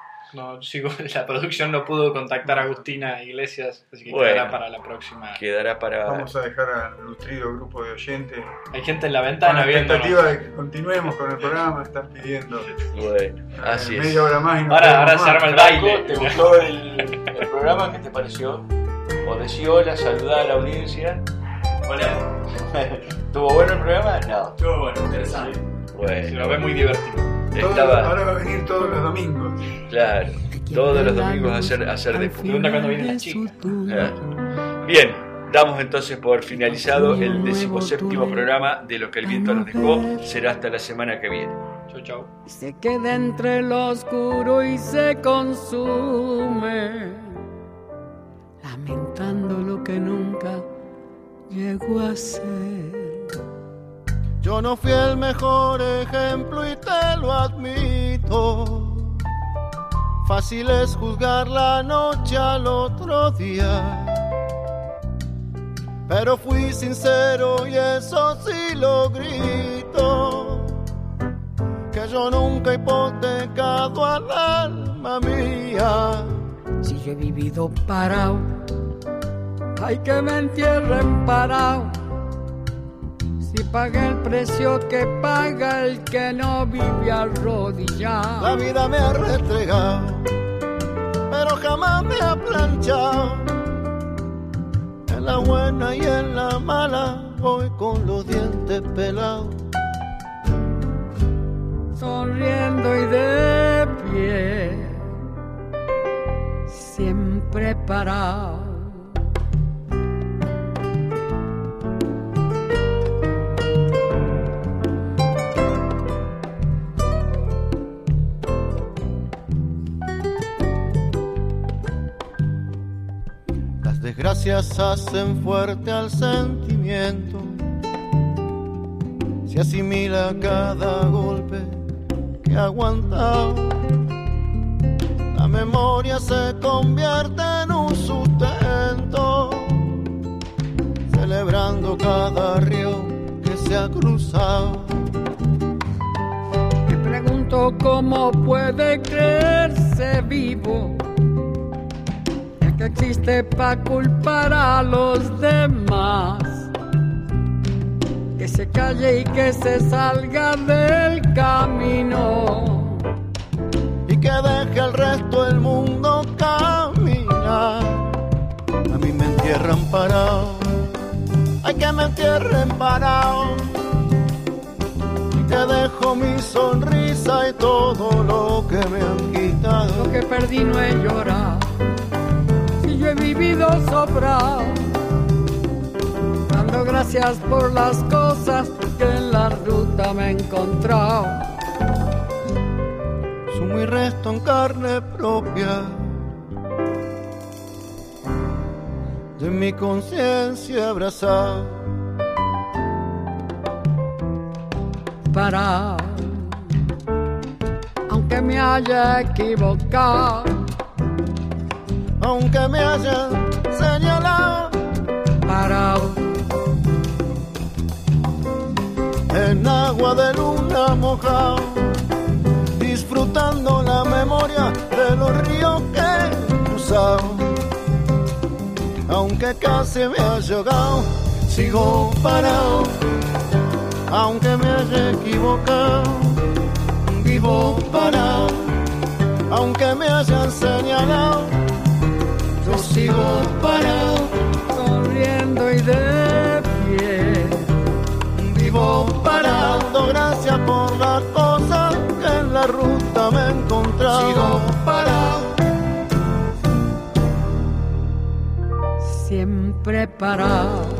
no sigo, la producción no pudo contactar a Agustina Iglesias, así que Bueno, quedará para la próxima. Quedará para... Vamos a dejar al nutrido grupo de oyentes Hay gente en la con ventana la viéndonos. expectativa de que continuemos con el programa. Están pidiendo Bueno, eh, así es. media hora más y no Ahora, ahora podemos se más. arma el Franco, baile. ¿te gustó el, el programa? ¿Qué te pareció? O decí hola, saludá a la audiencia. Hola. ¿Tuvo bueno el programa? No. Estuvo bueno, interesante. Bueno, Se lo ve muy divertido. Todo- estaba, Ahora va a venir todos los domingos. claro, todos los domingos a hacer, a hacer de fútbol. Pregunta cuándo viene la chica. Claro. Bien, damos entonces por finalizado el decimoséptimo programa de Lo que el viento nos dejó. Será hasta la semana que viene. Chau, chau. Se queda entre lo oscuro y se consume, lamentando lo que nunca llegó a ser. Yo no fui el mejor ejemplo y te lo admito. Fácil es juzgar la noche al otro día, pero fui sincero y eso sí lo grito, que yo nunca he hipotecado al alma mía. Si yo he vivido parado, hay que me entierren parado. Si pagué el precio que paga el que no vive arrodillado. La vida me ha restregado, pero jamás me ha planchado. En la buena y en la mala voy con los dientes pelados. Sonriendo y de pie, siempre parado. inercias hacen fuerte al sentimiento, se asimila cada golpe que ha aguantado. La memoria se convierte en un sustento, celebrando cada río que se ha cruzado. Me pregunto cómo puede creerse vivo el que existe para culpar a los demás. Que se calle y que se salga del camino y que deje al resto del mundo caminar. A mí me entierran parado, hay que me entierren parado, y que dejo mi sonrisa y todo lo que me han quitado. Lo que perdí no he llorado, si yo he vivido sobrado, dando gracias por las cosas que en la ruta me he encontrado. Sumo y resto en carne propia de mi conciencia abrazada. Para, aunque me haya equivocado, aunque me hayan señalado, parado en agua de luna mojado, disfrutando la memoria de los ríos que he cruzado. Aunque casi me haya ahogado, sigo parado. Aunque me haya equivocado, vivo parado. Aunque me hayan señalado, yo sigo parado. Sonriendo y de pie, vivo parado. Gracias por las cosas que en la ruta me he encontrado. Sigo parado. Siempre parado.